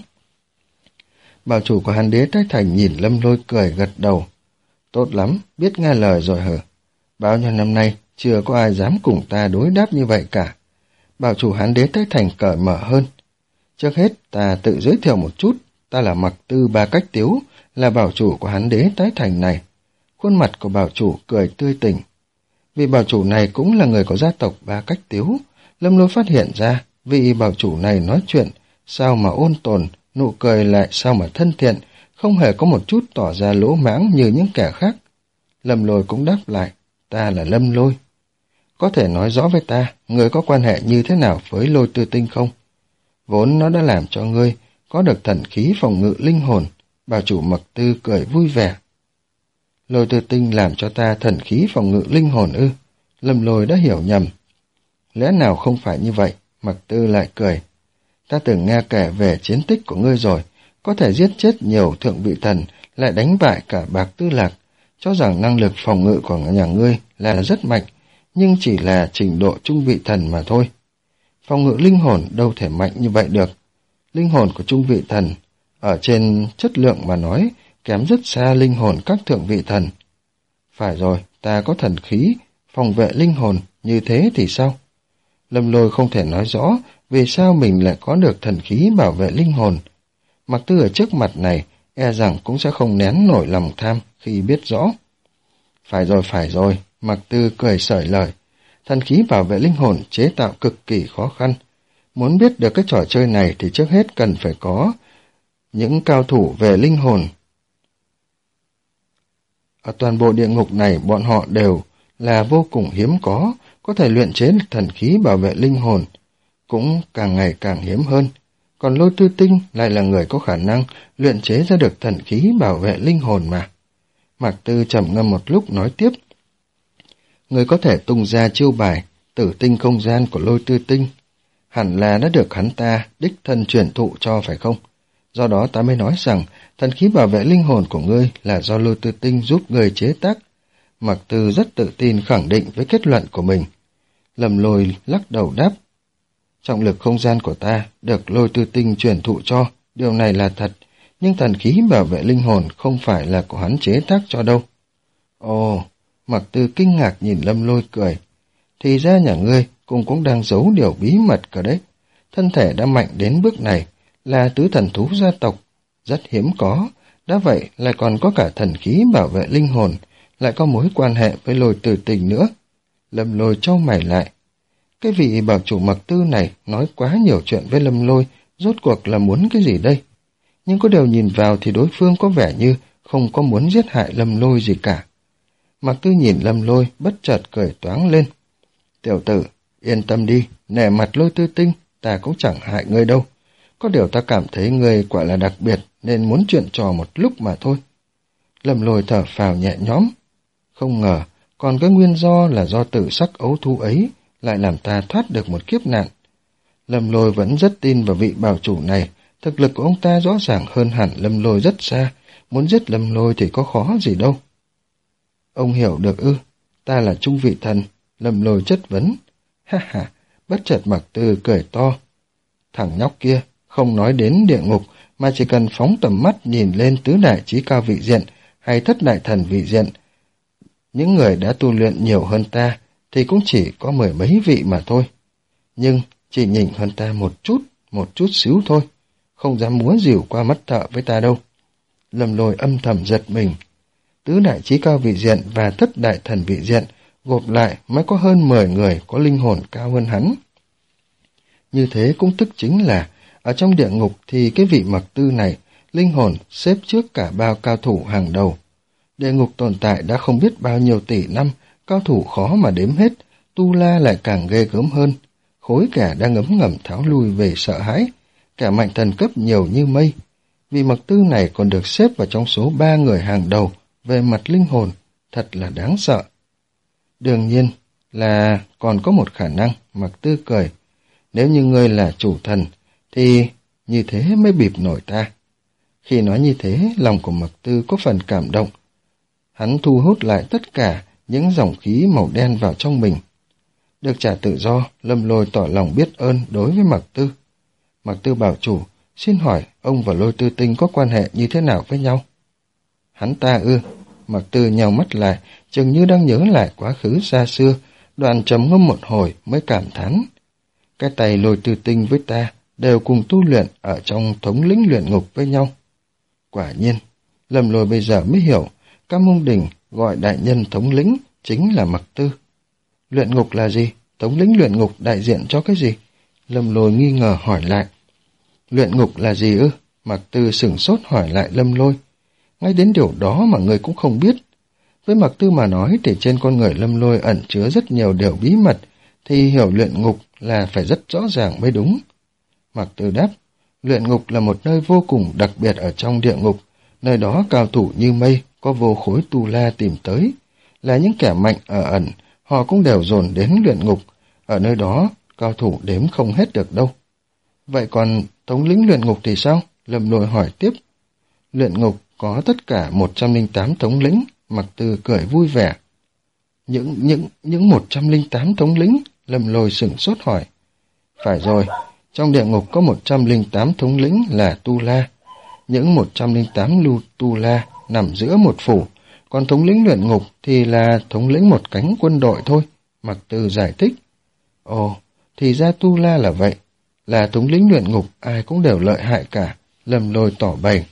Bảo chủ của Hán Đế Thái Thành nhìn Lâm Lôi cười gật đầu. Tốt lắm, biết nghe lời rồi hả? Bao nhiêu năm nay, chưa có ai dám cùng ta đối đáp như vậy cả. Bảo chủ Hán Đế Thái Thành cởi mở hơn. Trước hết, ta tự giới thiệu một chút. Ta là Mặc Tư Ba Cách Tiếu, là bảo chủ của Hán Đế Tái Thành này. Khuôn mặt của bảo chủ cười tươi tỉnh. Vì bảo chủ này cũng là người của gia tộc Ba Cách Tiếu, Lâm Lôi phát hiện ra vị bảo chủ này nói chuyện sao mà ôn tồn, nụ cười lại sao mà thân thiện, không hề có một chút tỏ ra lỗ mãng như những kẻ khác. Lâm Lôi cũng đáp lại, ta là Lâm Lôi. Có thể nói rõ với ta, ngươi có quan hệ như thế nào với Lôi Tư Tinh không? Vốn nó đã làm cho ngươi có được thần khí phòng ngự linh hồn. Bảo chủ Mặc Tư cười vui vẻ. Lôi Tư Tinh làm cho ta thần khí phòng ngự linh hồn ư? Lâm Lôi đã hiểu nhầm. Lẽ nào không phải như vậy? Mặc Tư lại cười. Ta từng nghe kể về chiến tích của ngươi rồi, có thể giết chết nhiều thượng vị thần, lại đánh bại cả Bạc Tư Lạc, cho rằng năng lực phòng ngự của nhà ngươi là rất mạnh, nhưng chỉ là trình độ trung vị thần mà thôi. Phòng ngự linh hồn đâu thể mạnh như vậy được. Linh hồn của trung vị thần, ở trên chất lượng mà nói, kém rất xa linh hồn các thượng vị thần. Phải rồi, ta có thần khí, phòng vệ linh hồn, như thế thì sao? Lâm Lôi không thể nói rõ vì sao mình lại có được thần khí bảo vệ linh hồn. Mặc Tư ở trước mặt này, e rằng cũng sẽ không nén nổi lòng tham khi biết rõ. Phải rồi, phải rồi, Mặc Tư cười sởi lời. Thần khí bảo vệ linh hồn chế tạo cực kỳ khó khăn. Muốn biết được cái trò chơi này thì trước hết cần phải có những cao thủ về linh hồn. Ở toàn bộ địa ngục này bọn họ đều là vô cùng hiếm có, có thể luyện chế thần khí bảo vệ linh hồn, cũng càng ngày càng hiếm hơn. Còn Lôi Tư Tinh lại là người có khả năng luyện chế ra được thần khí bảo vệ linh hồn mà. Mạc Tư trầm ngâm một lúc nói tiếp. Người có thể tung ra chiêu bài tử tinh không gian của Lôi Tư Tinh, hẳn là đã được hắn ta đích thân truyền thụ cho phải không? Do đó ta mới nói rằng thần khí bảo vệ linh hồn của ngươi là do Lôi Tư Tinh giúp ngươi chế tác. Mạc Tư rất tự tin khẳng định với kết luận của mình. Lâm Lôi lắc đầu đáp. Trọng lực không gian của ta được Lôi Tư Tinh truyền thụ cho, điều này là thật, nhưng thần khí bảo vệ linh hồn không phải là của hắn chế tác cho đâu. Ồ, Mạc Tư kinh ngạc nhìn Lâm Lôi cười. Thì ra nhà ngươi cũng cũng đang giấu điều bí mật cả đấy. Thân thể đã mạnh đến bước này, là tứ thần thú gia tộc, rất hiếm có, đã vậy lại còn có cả thần khí bảo vệ linh hồn, lại có mối quan hệ với Lôi Tư Tinh nữa. Lâm Lôi chau mày lại. Cái vị bảo chủ Mặc Tư này nói quá nhiều chuyện với Lâm Lôi, rốt cuộc là muốn cái gì đây? Nhưng có điều nhìn vào thì đối phương có vẻ như không có muốn giết hại Lâm Lôi gì cả. Mặc Tư nhìn Lâm Lôi bất chợt cười toáng lên. Tiểu tử, yên tâm đi, nể mặt Lôi Tư Tinh, ta cũng chẳng hại ngươi đâu. Có điều ta cảm thấy ngươi quả là đặc biệt nên muốn chuyện trò một lúc mà thôi. Lâm Lôi thở phào nhẹ nhõm. Không ngờ, còn cái nguyên do là do tử sắc ấu thú ấy lại làm ta thoát được một kiếp nạn. Lâm Lôi vẫn rất tin vào vị bảo chủ này, thực lực của ông ta rõ ràng hơn hẳn Lâm Lôi rất xa, muốn giết Lâm Lôi thì có khó gì đâu. Ông hiểu được ư? Ta là trung vị thần. Lâm Lôi chất vấn. Ha ha, bất chợt Mặc Tư cười to. Thằng nhóc kia, không nói đến địa ngục, mà chỉ cần phóng tầm mắt nhìn lên tứ đại chí cao vị diện hay thất đại thần vị diện. Những người đã tu luyện nhiều hơn ta thì cũng chỉ có mười mấy vị mà thôi. Nhưng chỉ nhìn hơn ta một chút, một chút xíu thôi, không dám múa rìu qua mắt thợ với ta đâu. Lâm Lôi âm thầm giật mình. Tứ đại chí cao vị diện và thất đại thần vị diện gộp lại mới có hơn mười người có linh hồn cao hơn hắn. Như thế cũng tức chính là Ở trong địa ngục thì cái vị Mặc Tư này, linh hồn xếp trước cả bao cao thủ hàng đầu. Địa ngục tồn tại đã không biết bao nhiêu tỷ năm, cao thủ khó mà đếm hết, tu la lại càng ghê gớm hơn. Khối kẻ đang ngấm ngầm tháo lui về sợ hãi, kẻ mạnh thần cấp nhiều như mây. Vị Mặc Tư này còn được xếp vào trong số ba người hàng đầu về mặt linh hồn, thật là đáng sợ. Đương nhiên là còn có một khả năng, Mặc Tư cười. Nếu như ngươi là chủ thần, thì như thế mới bịp nổi ta. Khi nói như thế, lòng của Mặc Tư có phần cảm động. Hắn thu hút lại tất cả những dòng khí màu đen vào trong mình. Được trả tự do, Lâm Lôi tỏ lòng biết ơn đối với Mặc Tư. Mặc Tư bảo chủ, xin hỏi ông và Lôi Tư Tinh có quan hệ như thế nào với nhau? Hắn ta ư? Mặc Tư nhào mắt lại, chừng như đang nhớ lại quá khứ xa xưa, đoạn trầm ngâm một hồi mới cảm thán. Cái tay Lôi Tư Tinh với ta đều cùng tu luyện ở trong thống lĩnh luyện ngục với nhau. Quả nhiên, Lâm Lôi bây giờ mới hiểu, Cam Mông Đình gọi đại nhân thống lĩnh chính là Mặc Tư. Luyện ngục là gì? Thống lĩnh luyện ngục đại diện cho cái gì? Lâm Lôi nghi ngờ hỏi lại. Luyện ngục là gì ư? Mặc Tư sửng sốt hỏi lại Lâm Lôi. Ngay đến điều đó mà người cũng không biết. Với Mặc Tư mà nói thì trên con người Lâm Lôi ẩn chứa rất nhiều điều bí mật, thì hiểu luyện ngục là phải rất rõ ràng mới đúng. Mặc Tư đáp, luyện ngục là một nơi vô cùng đặc biệt ở trong địa ngục, nơi đó cao thủ như mây, có vô khối tu la tìm tới. Là những kẻ mạnh ở ẩn, họ cũng đều dồn đến luyện ngục, ở nơi đó cao thủ đếm không hết được đâu. Vậy còn thống lĩnh luyện ngục thì sao? Lâm Lôi hỏi tiếp. Luyện ngục có tất cả một trăm lẻ tám thống lĩnh, Mặc Tư cười vui vẻ. Những, những, những một trăm lẻ tám thống lĩnh? Lâm Lôi sửng sốt hỏi. Phải rồi, trong địa ngục có một trăm lẻ tám thống lĩnh là tu la. Những một trăm lẻ tám lưu tu la nằm giữa một phủ, còn thống lĩnh luyện ngục thì là thống lĩnh một cánh quân đội thôi, Mặc Tư giải thích. Ồ, thì ra tu la là vậy, là thống lĩnh luyện ngục ai cũng đều lợi hại cả, Lâm Lôi tỏ bày.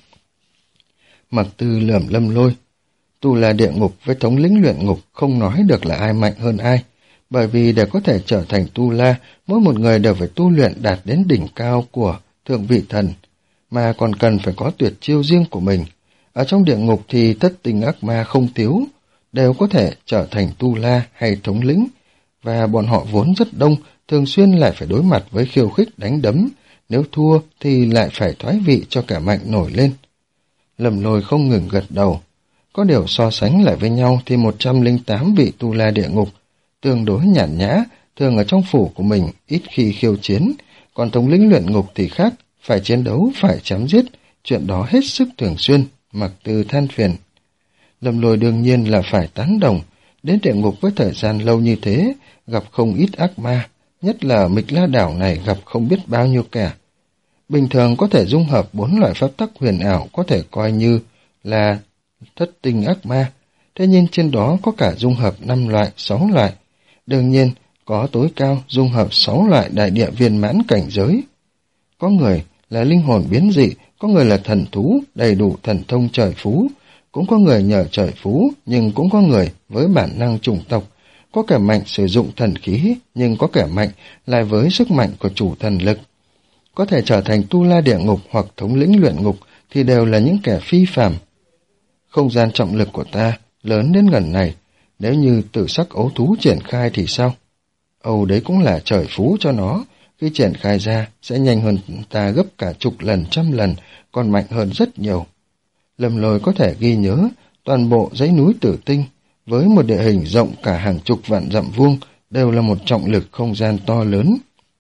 Mặc Tư lườm Lâm Lôi. Tu la địa ngục với thống lĩnh luyện ngục không nói được là ai mạnh hơn ai, bởi vì để có thể trở thành tu la, mỗi một người đều phải tu luyện đạt đến đỉnh cao của thượng vị thần, mà còn cần phải có tuyệt chiêu riêng của mình. Ở trong địa ngục thì thất tinh ác ma không thiếu, đều có thể trở thành tu la hay thống lĩnh, và bọn họ vốn rất đông, thường xuyên lại phải đối mặt với khiêu khích đánh đấm, nếu thua thì lại phải thoái vị cho kẻ mạnh nổi lên. Lâm Lôi không ngừng gật đầu. Có điều so sánh lại với nhau thì một trăm lẻ tám vị tu la địa ngục tương đối nhàn nhã, thường ở trong phủ của mình ít khi khiêu chiến, còn thống lĩnh luyện ngục thì khác, phải chiến đấu, phải chém giết, chuyện đó hết sức thường xuyên, Mặc Tư than phiền. Lâm Lôi đương nhiên là phải tán đồng, đến địa ngục với thời gian lâu như thế, gặp không ít ác ma, nhất là Mịch La đảo này gặp không biết bao nhiêu kẻ. Bình thường có thể dung hợp bốn loại pháp tắc huyền ảo có thể coi như là thất tinh ác ma, thế nhưng trên đó có cả dung hợp năm loại, sáu loại. Đương nhiên, có tối cao dung hợp sáu loại đại địa viên mãn cảnh giới. Có người là linh hồn biến dị, có người là thần thú, đầy đủ thần thông trời phú, cũng có người nhờ trời phú, nhưng cũng có người với bản năng chủng tộc, có kẻ mạnh sử dụng thần khí, nhưng có kẻ mạnh lại với sức mạnh của chủ thần lực. Có thể trở thành tu la địa ngục hoặc thống lĩnh luyện ngục thì đều là những kẻ phi phàm. Không gian trọng lực của ta lớn đến gần này, nếu như tử sắc ấu thú triển khai thì sao? Âu đấy cũng là trời phú cho nó, khi triển khai ra sẽ nhanh hơn ta gấp cả chục lần, trăm lần, còn mạnh hơn rất nhiều. Lâm Lôi có thể ghi nhớ toàn bộ dãy núi Tử Tinh với một địa hình rộng cả hàng chục vạn dặm vuông đều là một trọng lực không gian to lớn.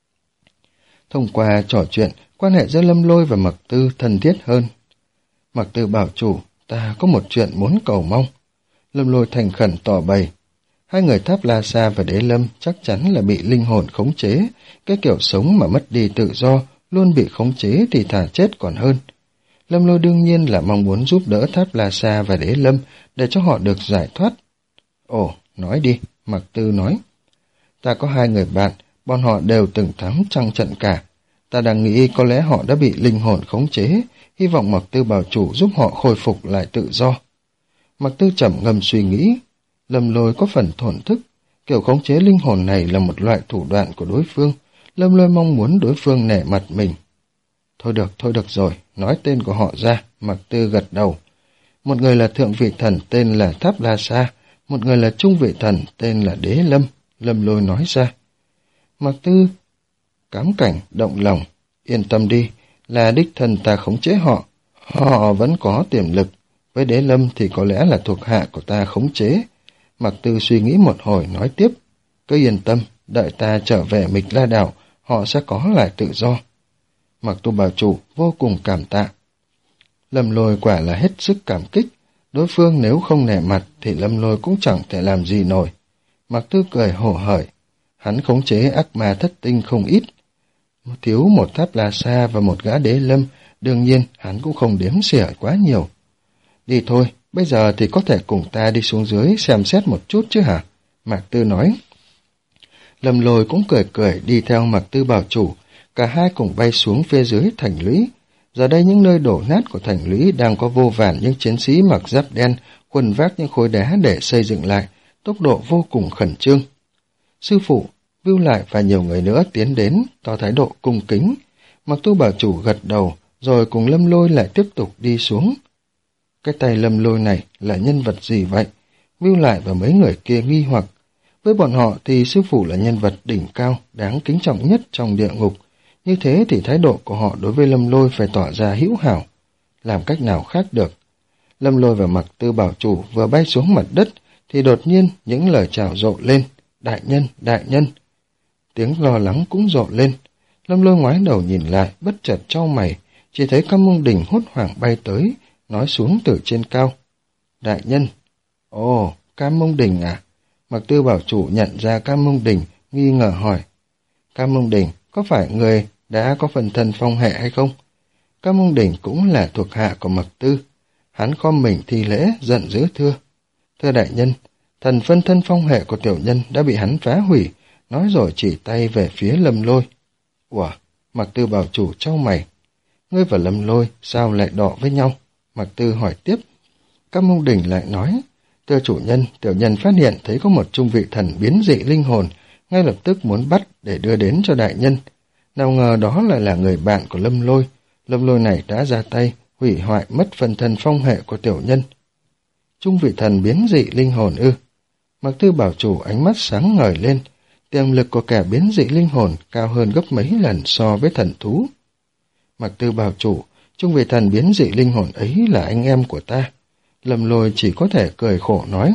Thông qua trò chuyện, quan hệ giữa Lâm Lôi và Mặc Tư thân thiết hơn. Mặc Tư bảo chủ, ta có một chuyện muốn cầu mong. Lâm Lôi thành khẩn tỏ bày. Hai người Tháp La Sa và Đế Lâm chắc chắn là bị linh hồn khống chế, cái kiểu sống mà mất đi tự do, luôn bị khống chế thì thà chết còn hơn. Lâm Lôi đương nhiên là mong muốn giúp đỡ Tháp La Sa và Đế Lâm để cho họ được giải thoát. Ồ, nói đi, Mặc Tư nói. Ta có hai người bạn, bọn họ đều từng thắng trăm trận cả. Ta đang nghĩ có lẽ họ đã bị linh hồn khống chế, hy vọng Mặc Tư bảo chủ giúp họ khôi phục lại tự do. Mặc Tư trầm ngâm suy nghĩ. Lâm Lôi có phần thổn thức, kiểu khống chế linh hồn này là một loại thủ đoạn của đối phương, Lâm Lôi mong muốn đối phương nể mặt mình. Thôi được, thôi được rồi, nói tên của họ ra, Mạc Tư gật đầu. Một người là thượng vị thần tên là Tháp La Sa, một người là trung vị thần tên là Đế Lâm, Lâm Lôi nói ra. Mạc Tư cám cảnh, động lòng, yên tâm đi, là đích thân ta khống chế họ, họ vẫn có tiềm lực, với Đế Lâm thì có lẽ là thuộc hạ của ta khống chế. Mạc Tư suy nghĩ một hồi nói tiếp, cứ yên tâm, đợi ta trở về Mịch La Đảo, họ sẽ có lại tự do. Mạc Tu Bảo Chủ vô cùng cảm tạ. Lâm Lôi quả là hết sức cảm kích, đối phương nếu không nể mặt thì Lâm Lôi cũng chẳng thể làm gì nổi. Mạc Tư cười hổ hởi, hắn khống chế ác ma thất tinh không ít. Thiếu một Tháp La Sa và một gã Đế Lâm, đương nhiên hắn cũng không đếm xỉa quá nhiều. Đi thôi, bây giờ thì có thể cùng ta đi xuống dưới xem xét một chút chứ hả? Mạc Tư nói. Lâm Lôi cũng cười cười đi theo Mạc Tư Bảo Chủ, cả hai cùng bay xuống phía dưới thành lũy. Giờ đây những nơi đổ nát của thành lũy đang có vô vàn những chiến sĩ mặc giáp đen khuân vác những khối đá để xây dựng lại, tốc độ vô cùng khẩn trương. Sư phụ, Vưu Lại và nhiều người nữa tiến đến, tỏ thái độ cung kính. Mạc Tu Bảo Chủ gật đầu, rồi cùng Lâm Lôi lại tiếp tục đi xuống. Cái tay Lâm Lôi này là nhân vật gì vậy? Vưu Lại và mấy người kia nghi hoặc. Với bọn họ thì sư phụ là nhân vật đỉnh cao, đáng kính trọng nhất trong địa ngục. Như thế thì thái độ của họ đối với Lâm Lôi phải tỏ ra hữu hảo. Làm cách nào khác được? Lâm Lôi và Mạc Tư Bảo Chủ vừa bay xuống mặt đất thì đột nhiên những lời chào rộ lên. Đại nhân, đại nhân. Tiếng lo lắng cũng rộ lên. Lâm Lôi ngoái đầu nhìn lại, bất chợt chau mày, chỉ thấy Cam Mông Đình hốt hoảng bay tới, nói xuống từ trên cao. Đại nhân. Ồ, Cam Mông Đình à? Mạc Tư Bảo Chủ nhận ra Cam Mông Đình, nghi ngờ hỏi. Cam Mông Đình, có phải người đã có phần thân phong hệ hay không? Cam Mông Đình cũng là thuộc hạ của Mạc Tư. Hắn khom mình thi lễ, giận dữ thưa. Thưa đại nhân, thần phân thân phong hệ của tiểu nhân đã bị hắn phá hủy, nói rồi chỉ tay về phía Lâm Lôi. Ủa, Mạc Tư Bảo Chủ chau mày. Ngươi và Lâm Lôi sao lại đọ với nhau? Mạc Tư hỏi tiếp. Cam Mông Đình lại nói. Thưa chủ nhân, tiểu nhân phát hiện thấy có một trung vị thần biến dị linh hồn, ngay lập tức muốn bắt để đưa đến cho đại nhân. Nào ngờ đó lại là người bạn của Lâm Lôi. Lâm Lôi này đã ra tay, hủy hoại mất phần thân phong hệ của tiểu nhân. Trung vị thần biến dị linh hồn ư? Mạc Tư Bảo Chủ ánh mắt sáng ngời lên. Tiềm lực của kẻ biến dị linh hồn cao hơn gấp mấy lần so với thần thú. Mạc Tư Bảo Chủ, trung vị thần biến dị linh hồn ấy là anh em của ta. Lâm Lôi chỉ có thể cười khổ nói.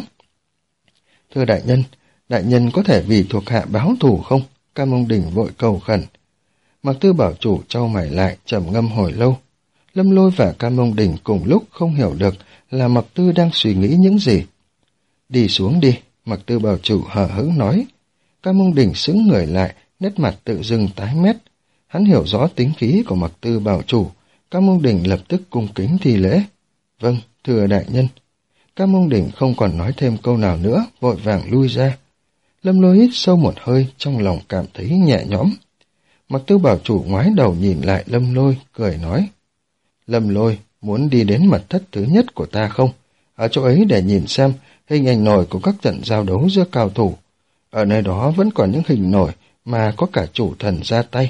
Thưa đại nhân, đại nhân có thể vì thuộc hạ báo thù không? Cam Mông Đình vội cầu khẩn. Mạc Tư Bảo Chủ trao mày lại, trầm ngâm hồi lâu. Lâm Lôi và Cam Mông Đình cùng lúc không hiểu được là Mạc Tư đang suy nghĩ những gì. Đi xuống đi, Mạc Tư Bảo Chủ hờ hững nói. Cam Mông Đình sững người lại, nét mặt tự dưng tái mét. Hắn hiểu rõ tính khí của Mạc Tư Bảo Chủ. Cam Mông Đình lập tức cung kính thi lễ. Vâng, thưa đại nhân. Cam Mông Đình không còn nói thêm câu nào nữa, vội vàng lui ra. Lâm Lôi hít sâu một hơi, trong lòng cảm thấy nhẹ nhõm. Mạc Tư Bảo Chủ ngoái đầu nhìn lại Lâm Lôi, cười nói. Lâm Lôi, muốn đi đến mật thất thứ nhất của ta không? Ở chỗ ấy để nhìn xem hình ảnh nổi của các trận giao đấu giữa cao thủ. Ở nơi đó vẫn còn những hình nổi mà có cả chủ thần ra tay.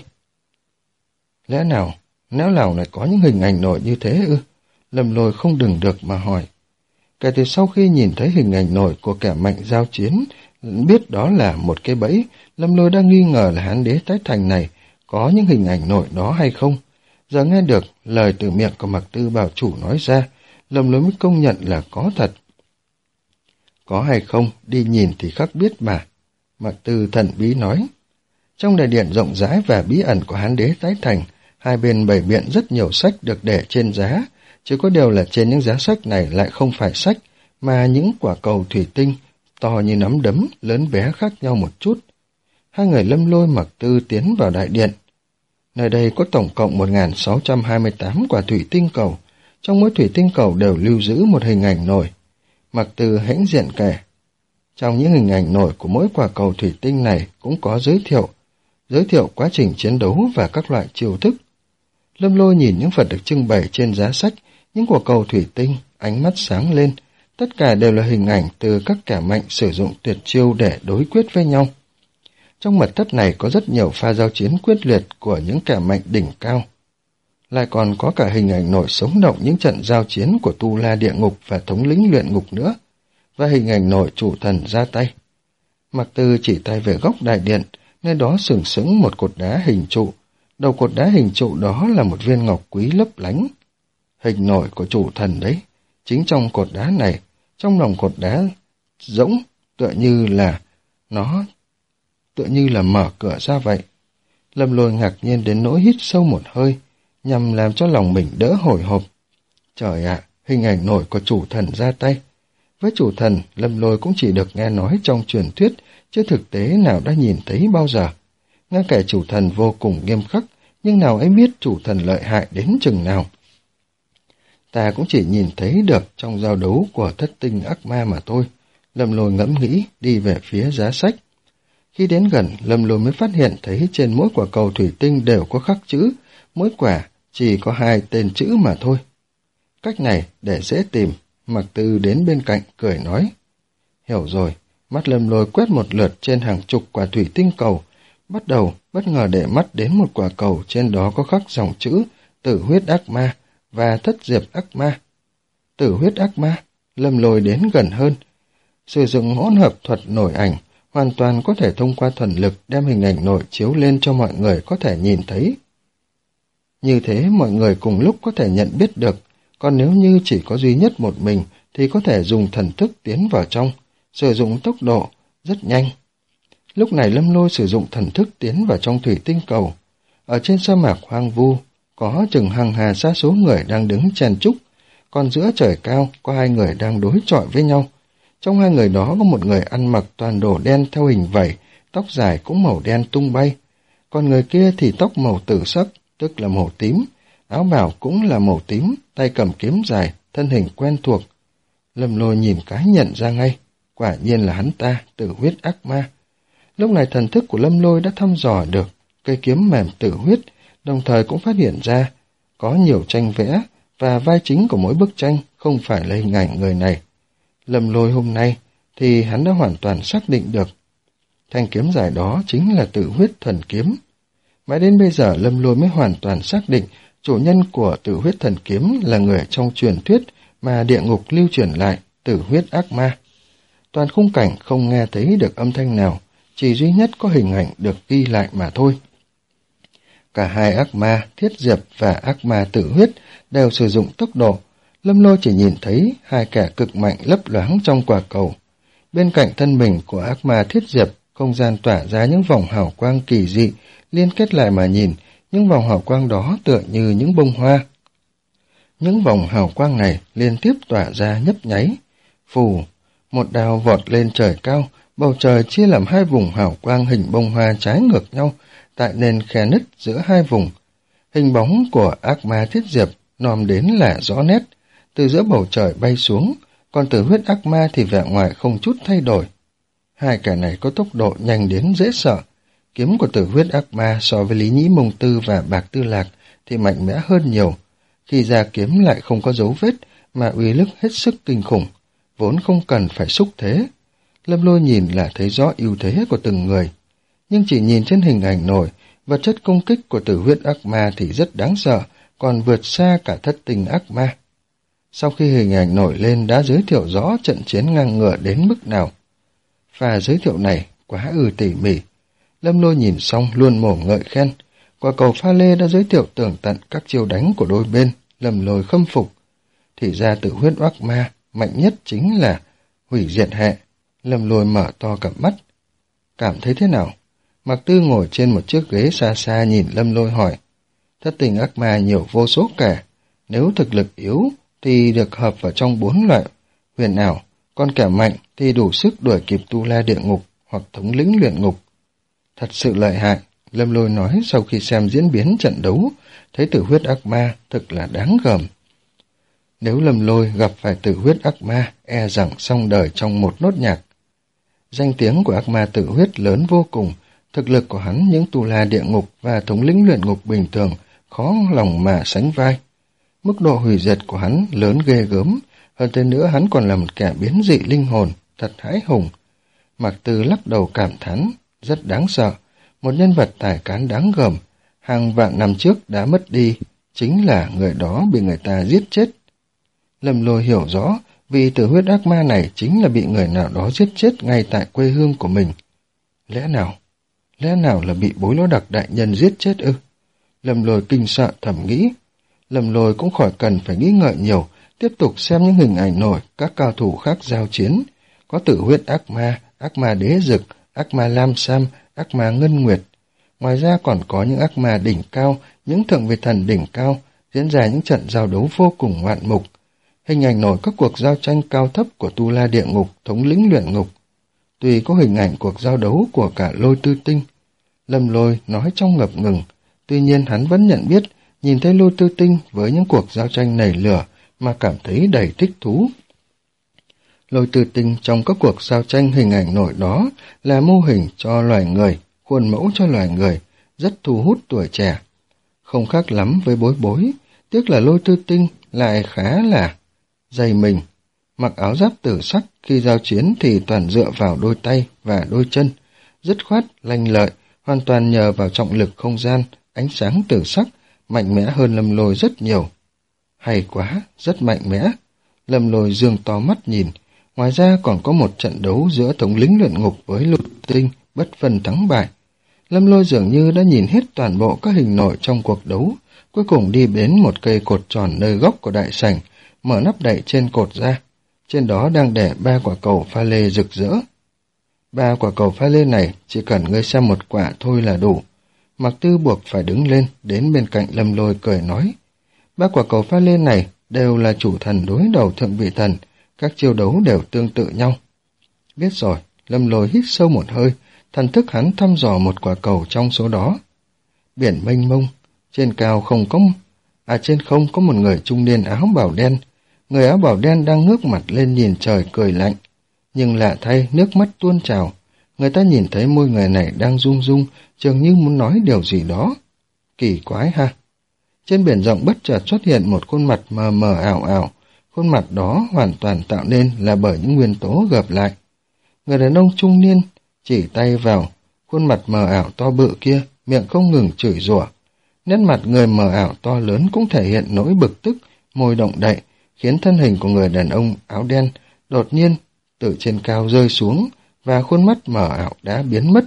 Lẽ nào, nếu nào lại có những hình ảnh nổi như thế ư? Lâm Lôi không đừng được mà hỏi. Kể từ sau khi nhìn thấy hình ảnh nổi của kẻ mạnh giao chiến, biết đó là một cái bẫy, Lâm Lôi đã nghi ngờ là Hán Đế tái thành này có những hình ảnh nổi đó hay không. Giờ nghe được lời từ miệng của Mạc Tư Bảo Chủ nói ra, Lâm Lôi mới công nhận là có thật. Có hay không, đi nhìn thì khắc biết mà. Mạc Tư thần bí nói. Trong đại điện rộng rãi và bí ẩn của Hán Đế tái thành, hai bên bày biện rất nhiều sách được để trên giá. Chỉ có điều là trên những giá sách này lại không phải sách, mà những quả cầu thủy tinh, to như nắm đấm, lớn bé khác nhau một chút. Hai người Lâm Lôi Mạc Tư tiến vào đại điện. Nơi đây có tổng cộng một nghìn sáu trăm hai mươi tám quả thủy tinh cầu, trong mỗi thủy tinh cầu đều lưu giữ một hình ảnh nổi. Mạc Tư hãnh diện kể. Trong những hình ảnh nổi của mỗi quả cầu thủy tinh này cũng có giới thiệu, giới thiệu quá trình chiến đấu và các loại chiêu thức. Lâm Lôi nhìn những vật được trưng bày trên giá sách, những quả cầu thủy tinh, ánh mắt sáng lên, tất cả đều là hình ảnh từ các kẻ mạnh sử dụng tuyệt chiêu để đối quyết với nhau. Trong mật thất này có rất nhiều pha giao chiến quyết liệt của những kẻ mạnh đỉnh cao. lại còn có cả hình ảnh nổi sống động những trận giao chiến của Tu La Địa Ngục và thống lĩnh luyện ngục nữa, và hình ảnh nổi chủ thần ra tay. Mạc Tư chỉ tay về góc đại điện, nơi đó sừng sững một cột đá hình trụ. Đầu cột đá hình trụ đó là một viên ngọc quý lấp lánh. Hình nổi của chủ thần đấy. Chính trong cột đá này, trong lòng cột đá rỗng, tựa như là nó, tựa như là mở cửa ra vậy. Lâm Lôi ngạc nhiên đến nỗi hít sâu một hơi, nhằm làm cho lòng mình đỡ hồi hộp. Trời ạ, hình ảnh nổi của chủ thần ra tay. Với chủ thần, Lâm Lôi cũng chỉ được nghe nói trong truyền thuyết, chứ thực tế nào đã nhìn thấy bao giờ. Ngay cả chủ thần vô cùng nghiêm khắc, nhưng nào ấy biết chủ thần lợi hại đến chừng nào. Ta cũng chỉ nhìn thấy được trong giao đấu của thất tinh ác ma mà thôi. Lâm Lôi ngẫm nghĩ đi về phía giá sách. Khi đến gần, Lâm Lôi mới phát hiện thấy trên mỗi quả cầu thủy tinh đều có khắc chữ, mỗi quả chỉ có hai tên chữ mà thôi. Cách này để dễ tìm, Mạc Tư đến bên cạnh cười nói. Hiểu rồi, mắt Lâm Lôi quét một lượt trên hàng chục quả thủy tinh cầu, bắt đầu bất ngờ để mắt đến một quả cầu trên đó có khắc dòng chữ Tử huyết ác ma và Thất diệp ác ma. Tử huyết ác ma, Lâm Lôi đến gần hơn. Sử dụng hỗn hợp thuật nổi ảnh, hoàn toàn có thể thông qua thuần lực đem hình ảnh nổi chiếu lên cho mọi người có thể nhìn thấy. Như thế mọi người cùng lúc có thể nhận biết được, còn nếu như chỉ có duy nhất một mình thì có thể dùng thần thức tiến vào trong, sử dụng tốc độ rất nhanh. Lúc này Lâm Lôi sử dụng thần thức tiến vào trong thủy tinh cầu. Ở trên sa mạc hoang vu, có chừng hàng hà sa số người đang đứng chen chúc, còn giữa trời cao có hai người đang đối chọi với nhau. Trong hai người đó có một người ăn mặc toàn đồ đen theo hình vảy, tóc dài cũng màu đen tung bay, còn người kia thì tóc màu tử sắc, tức là màu tím, áo bào cũng là màu tím, tay cầm kiếm dài, thân hình quen thuộc. Lâm Lôi nhìn cái nhận ra ngay, quả nhiên là hắn ta, Tử huyết ác ma. Lúc này thần thức của Lâm Lôi đã thăm dò được cây kiếm mềm tử huyết, đồng thời cũng phát hiện ra có nhiều tranh vẽ và vai chính của mỗi bức tranh không phải là hình ảnh người này. Lâm Lôi hôm nay thì hắn đã hoàn toàn xác định được thanh kiếm dài đó chính là Tử huyết thần kiếm. Mãi đến bây giờ Lâm Lôi mới hoàn toàn xác định chủ nhân của Tử huyết thần kiếm là người trong truyền thuyết mà địa ngục lưu truyền lại, Tử huyết ác ma. Toàn khung cảnh không nghe thấy được âm thanh nào, chỉ duy nhất có hình ảnh được ghi lại mà thôi. Cả hai ác ma, Thiết Diệp và ác ma Tử huyết đều sử dụng tốc độ. Lâm Lôi chỉ nhìn thấy hai kẻ cực mạnh lấp loáng trong quả cầu. Bên cạnh thân mình của ác ma Thiết Diệp, không gian tỏa ra những vòng hào quang kỳ dị, liên kết lại mà nhìn, những vòng hào quang đó tựa như những bông hoa. Những vòng hào quang này liên tiếp tỏa ra nhấp nháy. Phù, một đao vọt lên trời cao, bầu trời chia làm hai vùng hào quang hình bông hoa trái ngược nhau, tạo nên khe nứt giữa hai vùng. Hình bóng của ác ma Thiết Diệp nòm đến là rõ nét, từ giữa bầu trời bay xuống, còn Tử huyết ác ma thì vẻ ngoài không chút thay đổi. Hai kẻ này có tốc độ nhanh đến dễ sợ. Kiếm của Tử huyết ác ma so với Lý Nhĩ Mông Tư và Bạc Tư Lạc thì mạnh mẽ hơn nhiều. Khi ra kiếm lại không có dấu vết mà uy lực hết sức kinh khủng, vốn không cần phải xúc thế. Lâm Lôi nhìn là thấy rõ ưu thế của từng người, nhưng chỉ nhìn trên hình ảnh nổi, vật chất công kích của Tử huyết ác ma thì rất đáng sợ, còn vượt xa cả thất tinh ác ma. Sau khi hình ảnh nổi lên đã giới thiệu rõ trận chiến ngang ngửa đến mức nào. Và giới thiệu này quá ư tỉ mỉ. Lâm Lôi nhìn xong luôn mồm ngợi khen. Quả cầu pha lê đã giới thiệu tường tận các chiêu đánh của đôi bên, Lâm Lôi khâm phục. Thì ra Tử huyết ác ma mạnh nhất chính là hủy diệt hệ. Lâm Lôi mở to cặp mắt. Cảm thấy thế nào? Mạc Tư ngồi trên một chiếc ghế xa xa nhìn Lâm Lôi hỏi. Thất tình ác ma nhiều vô số kể, nếu thực lực yếu thì được hợp vào trong bốn loại huyền ảo, còn kẻ mạnh thì đủ sức đuổi kịp Tu La địa ngục hoặc thống lĩnh luyện ngục. Thật sự lợi hại, Lâm Lôi nói sau khi xem diễn biến trận đấu, thấy Tử huyết ác ma thực là đáng gờm. Nếu Lâm Lôi gặp phải Tử huyết ác ma, e rằng xong đời trong một nốt nhạc. Danh tiếng của ác ma Tử huyết lớn vô cùng, thực lực của hắn những Tu La địa ngục và thống lĩnh luyện ngục bình thường khó lòng mà sánh vai. Mức độ hủy diệt của hắn lớn ghê gớm, hơn thế nữa hắn còn là một kẻ biến dị linh hồn, thật hãi hùng. Mạc Tư lắc đầu cảm thán, rất đáng sợ, một nhân vật tài cán đáng gờm, hàng vạn năm trước đã mất đi, chính là người đó bị người ta giết chết. Lâm Lôi hiểu rõ, vì tử huyết ác ma này chính là bị người nào đó giết chết ngay tại quê hương của mình. Lẽ nào? Lẽ nào là bị Bối Lỗ Đặc đại nhân giết chết ư? Lâm Lôi kinh sợ thầm nghĩ. Lâm Lôi cũng khỏi cần phải nghĩ ngợi nhiều, tiếp tục xem những hình ảnh nổi các cao thủ khác giao chiến. Có tử huyết ác ma, ác ma đế dực, ác ma lam sam, ác ma ngân nguyệt. Ngoài ra còn có những ác ma đỉnh cao, những thượng vị thần đỉnh cao, diễn ra những trận giao đấu vô cùng ngoạn mục. Hình ảnh nổi các cuộc giao tranh cao thấp của Tu La Địa Ngục, thống lĩnh luyện ngục. Tuy có hình ảnh cuộc giao đấu của cả Lôi Tư Tinh, Lâm Lôi nói trong ngập ngừng, tuy nhiên hắn vẫn nhận biết, nhìn thấy Lôi Tư Tinh với những cuộc giao tranh nảy lửa mà cảm thấy đầy thích thú. Lôi Tư Tinh trong các cuộc giao tranh hình ảnh nổi đó là mô hình cho loài người, khuôn mẫu cho loài người, rất thu hút tuổi trẻ. Không khác lắm với Bối Bối, tiếc là Lôi Tư Tinh lại khá là dày mình. Mặc áo giáp tử sắc, khi giao chiến thì toàn dựa vào đôi tay và đôi chân, dứt khoát, lanh lợi, hoàn toàn nhờ vào trọng lực không gian, ánh sáng tử sắc, mạnh mẽ hơn Lâm Lôi rất nhiều. Hay quá, rất mạnh mẽ. Lâm Lôi dương to mắt nhìn. Ngoài ra còn có một trận đấu giữa thống lĩnh luyện ngục với Lôi Tinh, bất phân thắng bại. Lâm Lôi dường như đã nhìn hết toàn bộ các hình nổi trong cuộc đấu, cuối cùng đi đến một cây cột tròn nơi góc của đại sảnh, mở nắp đậy trên cột ra. Trên đó đang để ba quả cầu pha lê rực rỡ. Ba quả cầu pha lê này chỉ cần ngươi xem một quả thôi là đủ. Mạc Tư buộc phải đứng lên, đến bên cạnh Lâm Lôi cười nói. Ba quả cầu pha lê này đều là chủ thần đối đầu thượng vị thần, các chiêu đấu đều tương tự nhau. Biết rồi, Lâm Lôi hít sâu một hơi, thần thức hắn thăm dò một quả cầu trong số đó. Biển mênh mông, trên cao không có, à trên không có một người trung niên áo bào đen. Người áo bào đen đang ngước mặt lên nhìn trời cười lạnh. Nhưng lạ thay, nước mắt tuôn trào. Người ta nhìn thấy môi người này đang rung rung, dường như muốn nói điều gì đó. Kỳ quái ha! Trên biển rộng bất chợt xuất hiện một khuôn mặt mờ mờ ảo ảo. Khuôn mặt đó hoàn toàn tạo nên là bởi những nguyên tố gộp lại. Người đàn ông trung niên chỉ tay vào khuôn mặt mờ ảo to bự kia, miệng không ngừng chửi rủa. Nét mặt người mờ ảo to lớn cũng thể hiện nỗi bực tức, môi động đậy, khiến thân hình của người đàn ông áo đen đột nhiên từ trên cao rơi xuống và khuôn mắt mờ ảo đã biến mất.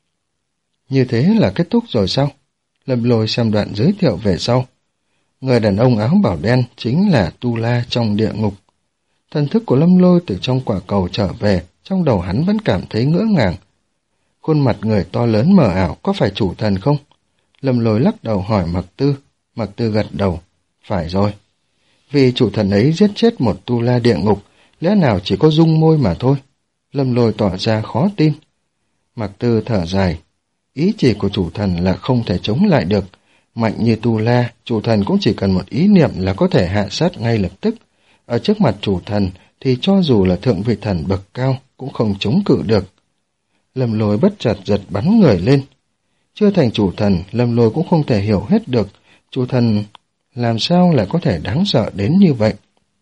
Như thế là kết thúc rồi sao? Lâm Lôi xem đoạn giới thiệu về sau. Người đàn ông áo bảo đen chính là Tu La trong địa ngục. Thần thức của Lâm Lôi từ trong quả cầu trở về, trong đầu hắn vẫn cảm thấy ngỡ ngàng. Khuôn mặt người to lớn mờ ảo có phải chủ thần không? Lâm Lôi lắc đầu hỏi Mạc Tư. Mạc Tư gật đầu. Phải rồi. Vì chủ thần ấy giết chết một Tu La địa ngục, lẽ nào chỉ có dung môi mà thôi? Lâm Lôi tỏ ra khó tin. Mạc Tư thở dài. Ý chỉ của chủ thần là không thể chống lại được. Mạnh như Tu La, chủ thần cũng chỉ cần một ý niệm là có thể hạ sát ngay lập tức. Ở trước mặt chủ thần thì cho dù là thượng vị thần bậc cao cũng không chống cự được. Lâm Lôi bất chợt giật bắn người lên. Chưa thành chủ thần, Lâm Lôi cũng không thể hiểu hết được chủ thần làm sao lại có thể đáng sợ đến như vậy.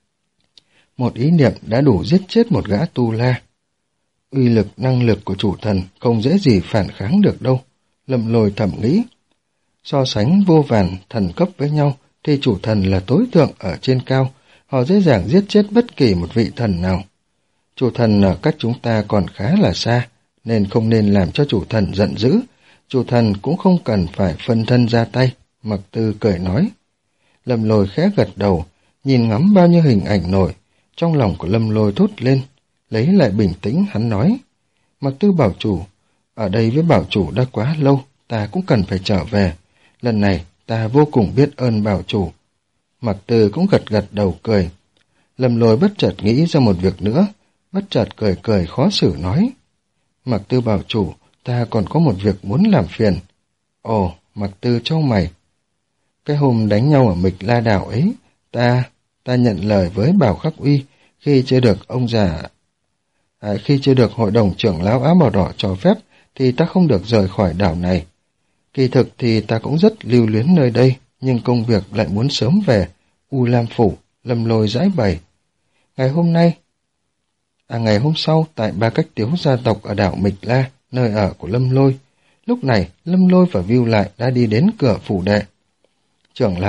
Một ý niệm đã đủ giết chết một gã Tu La. Uy lực năng lực của chủ thần không dễ gì phản kháng được đâu, Lâm Lôi thầm nghĩ. So sánh vô vàn thần cấp với nhau thì chủ thần là tối thượng ở trên cao, họ dễ dàng giết chết bất kỳ một vị thần nào. Chủ thần ở cách chúng ta còn khá là xa, nên không nên làm cho chủ thần giận dữ. Chủ thần cũng không cần phải phân thân ra tay, Mạc Tư cười nói. Lâm Lôi khẽ gật đầu, nhìn ngắm bao nhiêu hình ảnh nổi, trong lòng của Lâm Lôi thốt lên, lấy lại bình tĩnh hắn nói. Mạc Tư bảo chủ, ở đây với bảo chủ đã quá lâu, ta cũng cần phải trở về. Lần này ta vô cùng biết ơn bảo chủ. Mạc Tư cũng gật gật đầu cười. Lâm Lôi bất chợt nghĩ ra một việc nữa, bất chợt cười cười khó xử nói. Mạc Tư bảo chủ, ta còn có một việc muốn làm phiền. Ồ, Mạc Tư chau mày. Cái hôm đánh nhau ở Mịch La Đảo ấy, ta, ta nhận lời với Bảo Khắc Uy khi chưa được ông già, à, khi chưa được hội đồng trưởng lão áo bào đỏ cho phép thì ta không được rời khỏi đảo này. Kỳ thực thì ta cũng rất lưu luyến nơi đây, nhưng công việc lại muốn sớm về. U Lam Phủ, Lâm Lôi giải bày. Ngày hôm nay, à ngày hôm sau tại Ba Cách Tiếu gia tộc ở đảo Mịch La, nơi ở của Lâm Lôi. Lúc này, Lâm Lôi và Vưu Lại đã đi đến cửa phủ đệ. Trưởng lão,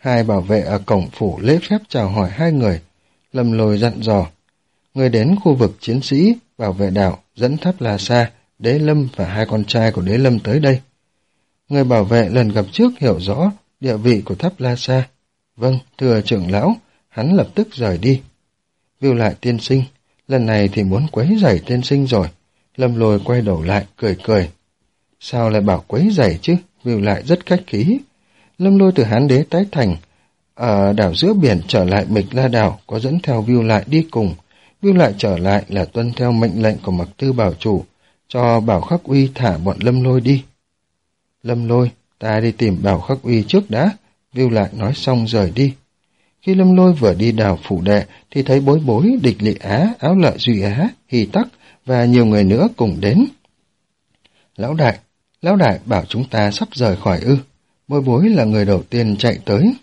Hai bảo vệ ở cổng phủ lễ phép chào hỏi hai người. Lâm Lôi dặn dò, người đến khu vực chiến sĩ, bảo vệ đảo, dẫn Tháp La Sa, Đế Lâm và hai con trai của Đế Lâm tới đây. Người bảo vệ lần gặp trước hiểu rõ địa vị của Tháp La Sa. Vâng, thưa trưởng lão, hắn lập tức rời đi. Vưu Lại tiên sinh, lần này thì muốn quấy rầy tiên sinh rồi. Lâm Lôi quay đầu lại, cười cười. Sao lại bảo quấy rầy chứ? Vưu Lại rất khách khí. Lâm Lôi từ Hán Đế tái thành, ở đảo giữa biển trở lại Mịch La đảo, có dẫn theo Vưu Lại đi cùng. Vưu Lại trở lại là tuân theo mệnh lệnh của Mặc Tư bảo chủ, cho Bảo Khắc Uy thả bọn Lâm Lôi đi. Lâm Lôi, ta đi tìm Bảo Khắc Uy trước đã. Vưu Lại nói xong rời đi. Khi Lâm Lôi vừa đi đào phủ đệ thì thấy Bối Bối, Địch Lị Á, Áo Lợi Duy Á, Hy Tắc và nhiều người nữa cùng đến. Lão đại, lão đại bảo chúng ta sắp rời khỏi ư. Bối Bối là người đầu tiên chạy tới.